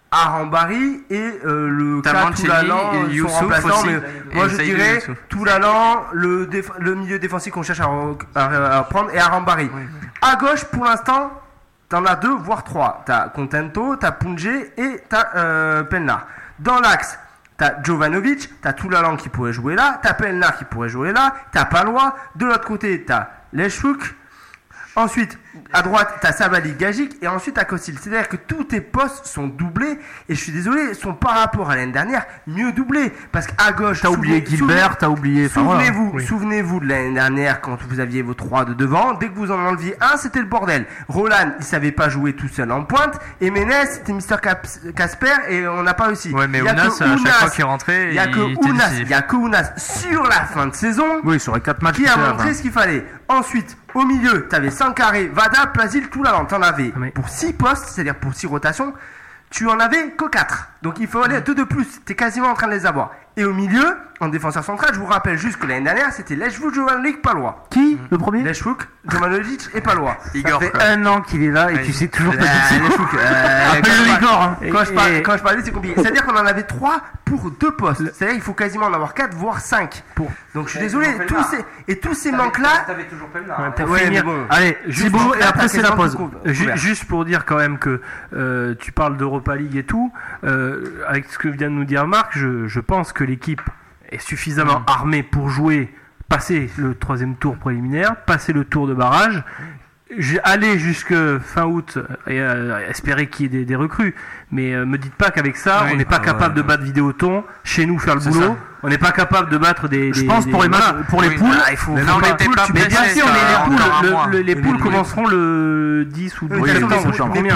Arambari et euh, le cas Toulalan sont remplaçants. Mais moi je dirais Toulalan, le, déf- le milieu défensif qu'on cherche à, à, à prendre, et Arambari. Oui. À gauche, pour l'instant, t'en as deux, voire trois. T'as Contento, t'as Pungé et t'as euh, Pelnar. Dans l'axe, t'as Jovanovic, t'as Toulalan qui pourrait jouer là, t'as Pelnar qui pourrait jouer là, t'as Palois. De l'autre côté, t'as Lechfouk. Ensuite, à droite, t'as Sabali, Gagic, et ensuite t'as Kostil. C'est-à-dire que tous tes postes sont doublés, et je suis désolé, sont par rapport à l'année dernière mieux doublés. Parce qu'à gauche,
t'as oublié Gilbert, t'as oublié.
Souvenez-vous, oui. souvenez-vous de l'année dernière quand vous aviez vos trois de devant. Dès que vous en enleviez un, c'était le bordel. Roland, il savait pas jouer tout seul en pointe, et Ménez, c'était Mister Casper, et on n'a pas réussi.
Ouais, mais Ounas, à chaque fois qu'il rentrait,
il y a que Ounas, il y a que Ounas sur la fin de saison.
Oui, sur les quatre matchs
qui a montré hein. ce qu'il fallait. Ensuite, au milieu, tu avais Sankaré, Vada, Plazil, Toulalan. Tu en avais oui. pour six postes, c'est-à-dire pour six rotations, tu en avais que quatre. Donc il faut aller à deux de plus. Tu es quasiment en train de les avoir. Et au milieu, en défenseur central, je vous rappelle juste que l'année dernière, c'était Lechfouk, Jovanovic, Palois.
Qui le premier?
Lechfouk, Jovanovic et Palois.
Igor. Ça fait quoi. un an qu'il est là et ouais. tu sais toujours pas
euh, Lechfouk.
Euh,
quand, Igor, hein. quand, je parle, quand je parlais, c'est compliqué. C'est-à-dire qu'on en avait trois pour deux postes. C'est-à-dire qu'il faut quasiment en avoir quatre, voire cinq. Pour. Donc je suis désolé. Tous ces, et tous ces manques-là.
T'avais toujours Pelnar.
Ouais, ouais, mais bon.
Allez, Thibaut, et après c'est la pause.
Juste pour dire quand même que euh, tu parles d'Europa League et tout, euh, avec ce que vient de nous dire Marc, je, je pense que l'équipe est suffisamment mmh. armée pour jouer, passer le troisième tour préliminaire, passer le tour de barrage, aller jusque fin août et euh, espérer qu'il y ait des, des recrues. Mais euh, me dites pas qu'avec ça, oui. on n'est pas ah, capable ouais, de battre Vidéoton, chez nous faire le boulot. Ça. On n'est pas capable de battre des. des
Je pense
des,
pour les matchs, pour les
oui,
poules.
Voilà, il faut.
Mais non,
les
poules,
mais bien sûr, mais les poules, le, le, les poules
oui,
commenceront le dix ou douze septembre.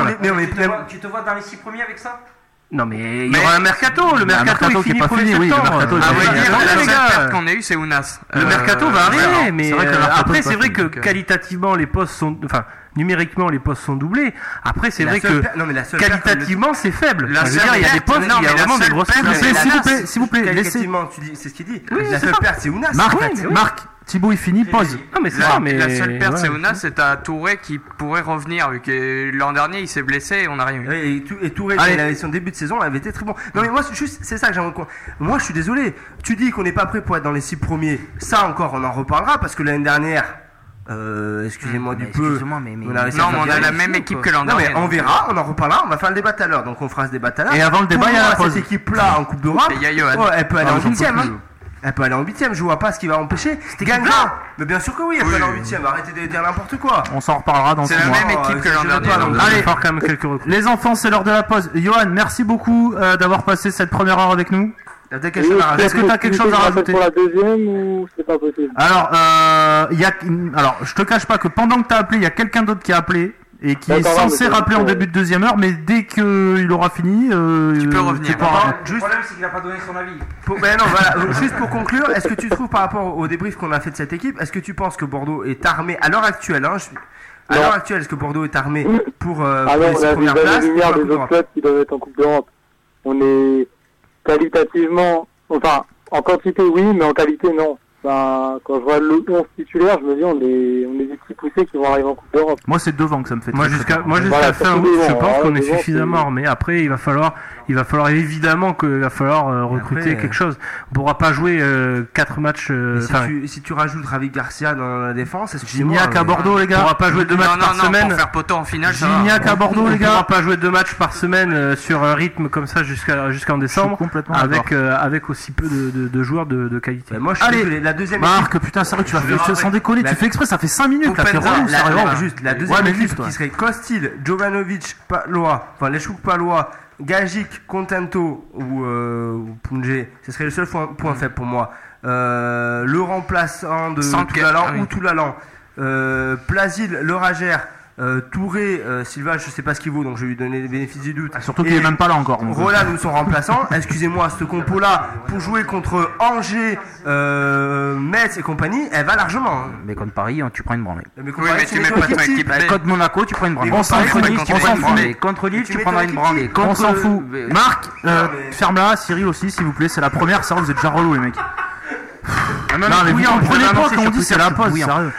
Tu te vois dans les six premiers avec ça?
Non mais il y aura un mercato, le mercato il finit premier septembre.
Oui, ah ouais, la seule perte qu'on a eu c'est Ounas.
Le mercato va arriver, mais après c'est vrai que qualitativement les postes sont, enfin numériquement les postes sont doublés. Après c'est vrai que qualitativement c'est faible. Je veux dire il y a des postes, il y a vraiment des grosses.
S'il vous plaît, s'il vous plaît, laissez.
C'est ce qu'il dit. La seule perte c'est Ounas.
Marc. Thibaut il finit, pause.
Non mais c'est ça, mais
la seule perte ouais. c'est Ounas, c'est à Touré qui pourrait revenir vu que l'an dernier il s'est blessé et on n'a rien eu.
Et, et Touré, il avait son début de saison, il avait été très bon. Non mais moi juste c'est ça que j'aimerais. Moi je suis désolé. Tu dis qu'on n'est pas prêt pour être dans les six premiers. Ça encore on en reparlera parce que l'année dernière. Euh, excusez-moi
mmh,
du
peu. Excusez-moi, mais, mais
on a, non, mais on a la même équipe que l'an dernier.
On verra, on en reparlera. On va faire le débat tout à l'heure, donc on fera ce débat tout à l'heure.
Et avant le débat, il y a la pause.
Cette équipe-là en Coupe d'Europe, elle peut aller en huitième. Elle peut aller en huitième, je vois pas ce qui va empêcher. Gagne là. Mais bien sûr que oui, elle peut aller en huitième. Arrêtez de dire n'importe quoi.
On s'en reparlera dans ce mois.
C'est la même équipe que l'an dernier.
Allez, quand même quelques recrues. Les enfants, c'est l'heure de la pause. Johan, merci beaucoup euh, d'avoir passé cette première heure avec nous.
Est-ce que tu as quelque chose à rajouter pour la deuxième ou c'est pas possible?
Alors, euh, y a, alors, je te cache pas que pendant que tu as appelé, il y a quelqu'un d'autre qui a appelé. Et qui est censé rappeler en début de deuxième heure, mais dès qu'il aura fini, euh,
tu peux revenir.
Tu pas...
Juste... Le problème, c'est qu'il n'a pas donné son avis.
Pour... Ben non, voilà. Juste pour conclure, est-ce que tu trouves par rapport au débrief qu'on a fait de cette équipe, est-ce que tu penses que Bordeaux est armé à l'heure actuelle, hein, je... À l'heure actuelle, est-ce que Bordeaux est armé pour, euh,
ah
pour
non,
les
on
six
a
premières
des
places
lumières
ou
des autres clubs qui doivent être en Coupe d'Europe. On est qualitativement, enfin, en quantité oui, mais en qualité non. Ben, quand je vois le onze titulaire, je me dis on est, on est des petits poussés qui vont arriver en Coupe d'Europe.
Moi, c'est devant que ça me fait.
Moi, jusqu'à, moi, jusqu'à
voilà,
fin août,
devant,
je pense
alors,
qu'on est
devant,
suffisamment
c'est...
armé. Après, il va falloir, il va falloir évidemment qu'il va falloir euh, recruter
Après,
quelque chose. On pourra pas jouer euh, quatre matchs. Euh,
si, tu, si tu rajoutes Ravi Garcia dans la défense, est-ce
Gignac à Bordeaux, les gars.
On pourra pas jouer deux matchs
non,
par
non,
semaine.
Pour faire poteau en finale, ça va.
Gignac à Bordeaux, les
On
gars.
pourra pas jouer deux matchs par semaine euh, sur un rythme comme ça jusqu'à jusqu'en décembre,
complètement
avec euh, avec aussi peu de, de, de joueurs de, de qualité.
Bah, moi, je
Allez,
désolé, la deuxième
Marc,
équipe,
putain, sérieux, tu vas faire
vais
sans déconner,
la-
tu fais exprès, ça fait cinq minutes là, t'es
Openza,
relou,
la,
sérieux.
la- juste la deuxième
Ouais, mais
équipe
juste, ouais.
qui serait Kostil, Jovanovic, Palois, enfin Lechouk Palois, Gagic, Contento ou, euh, ou Punje, ce serait le seul point, point faible pour moi. Euh, le remplaçant de
Sans
Toulalan
que- ah oui.
ou Toulalan, euh, Plasil, Le Ragère, euh, Touré, euh, Silva, je sais pas ce qu'il vaut, donc je vais lui donner les bénéfices du doute.
Ah, surtout qu'il est même pas là encore. donc.
Roland ou son remplaçant, excusez-moi, ce compo-là, pour jouer contre Angers, euh, Metz et compagnie, elle va largement. hein.
Mais contre Paris, hein, tu prends une branlée.
Mais contre
Oui,
Paris,
mais
c'est
tu
une
mets pas ton
équipe
équipe
type.
B.
Contre Monaco, tu prends une branlée.
On s'en
Contre
fout,
Nice,
contre
tu prends une
Nice,
branlée. Contre Lille,
tu
tu
mets
prendras
ton
une branlée.
équipe.
On
Contre-
s'en fout.
euh,
Marc, euh,
Non, mais-
ferme-la, Cyril aussi, s'il vous plaît, c'est la première, sérieux, vous êtes déjà relou, les mecs.
Ah,
Non, mais vous
bouillant, je
comprenez
vais
pas
annoncer
quand on
sur
dit
Twitter,
c'est la
je suis
pause,
bouillant.
sérieux.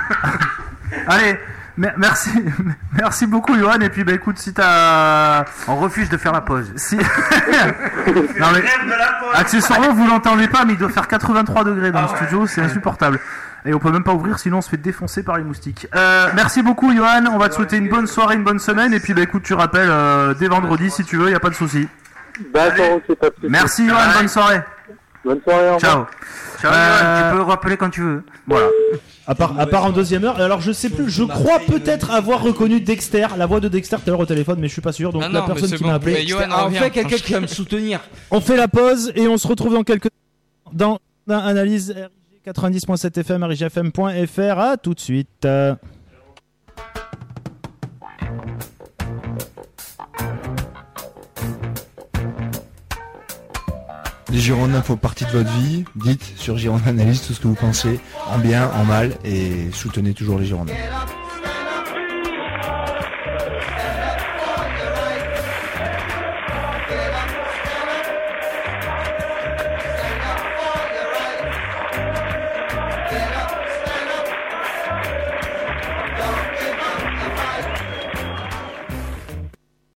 Allez, me- merci, merci beaucoup, Johan. Et puis, bah écoute, si t'as.
On refuse de faire la pause.
Si... non, mais... Accessoirement, vous l'entendez pas, mais il doit faire quatre-vingt-trois degrés dans le studio, c'est insupportable. Et on peut même pas ouvrir, sinon on se fait défoncer par les moustiques. Euh, merci beaucoup, Johan. On va te souhaiter une bonne soirée, une bonne semaine. Et puis, bah écoute, tu rappelles euh, dès vendredi si tu veux, y a pas de souci.
D'accord, ok, pas de soucis.
Merci, Johan. Bonne soirée.
Bonne soirée, au revoir.
Ciao.
Ciao,
Euh,
Johan, tu peux rappeler quand tu veux.
Voilà.
À part, à part en deuxième heure. Alors je sais plus, je crois peut-être avoir reconnu Dexter, la voix de Dexter tout à l'heure au téléphone, mais je suis pas sûr. Donc
Non,
la
non, mais
personne
c'est
qui
bon.
m'a appelé.
Mais Johan
C'était-
revient. Enfin, quelqu'un qui va me soutenir.
On fait la pause et on se retrouve dans quelques dans l'analyse R I G quatre-vingt-dix point sept F M, R I G F M point F R. À tout de suite.
Les Girondins font partie de votre vie. Dites sur Girondin Analyse tout ce que vous pensez, en bien, en mal, et soutenez toujours les Girondins.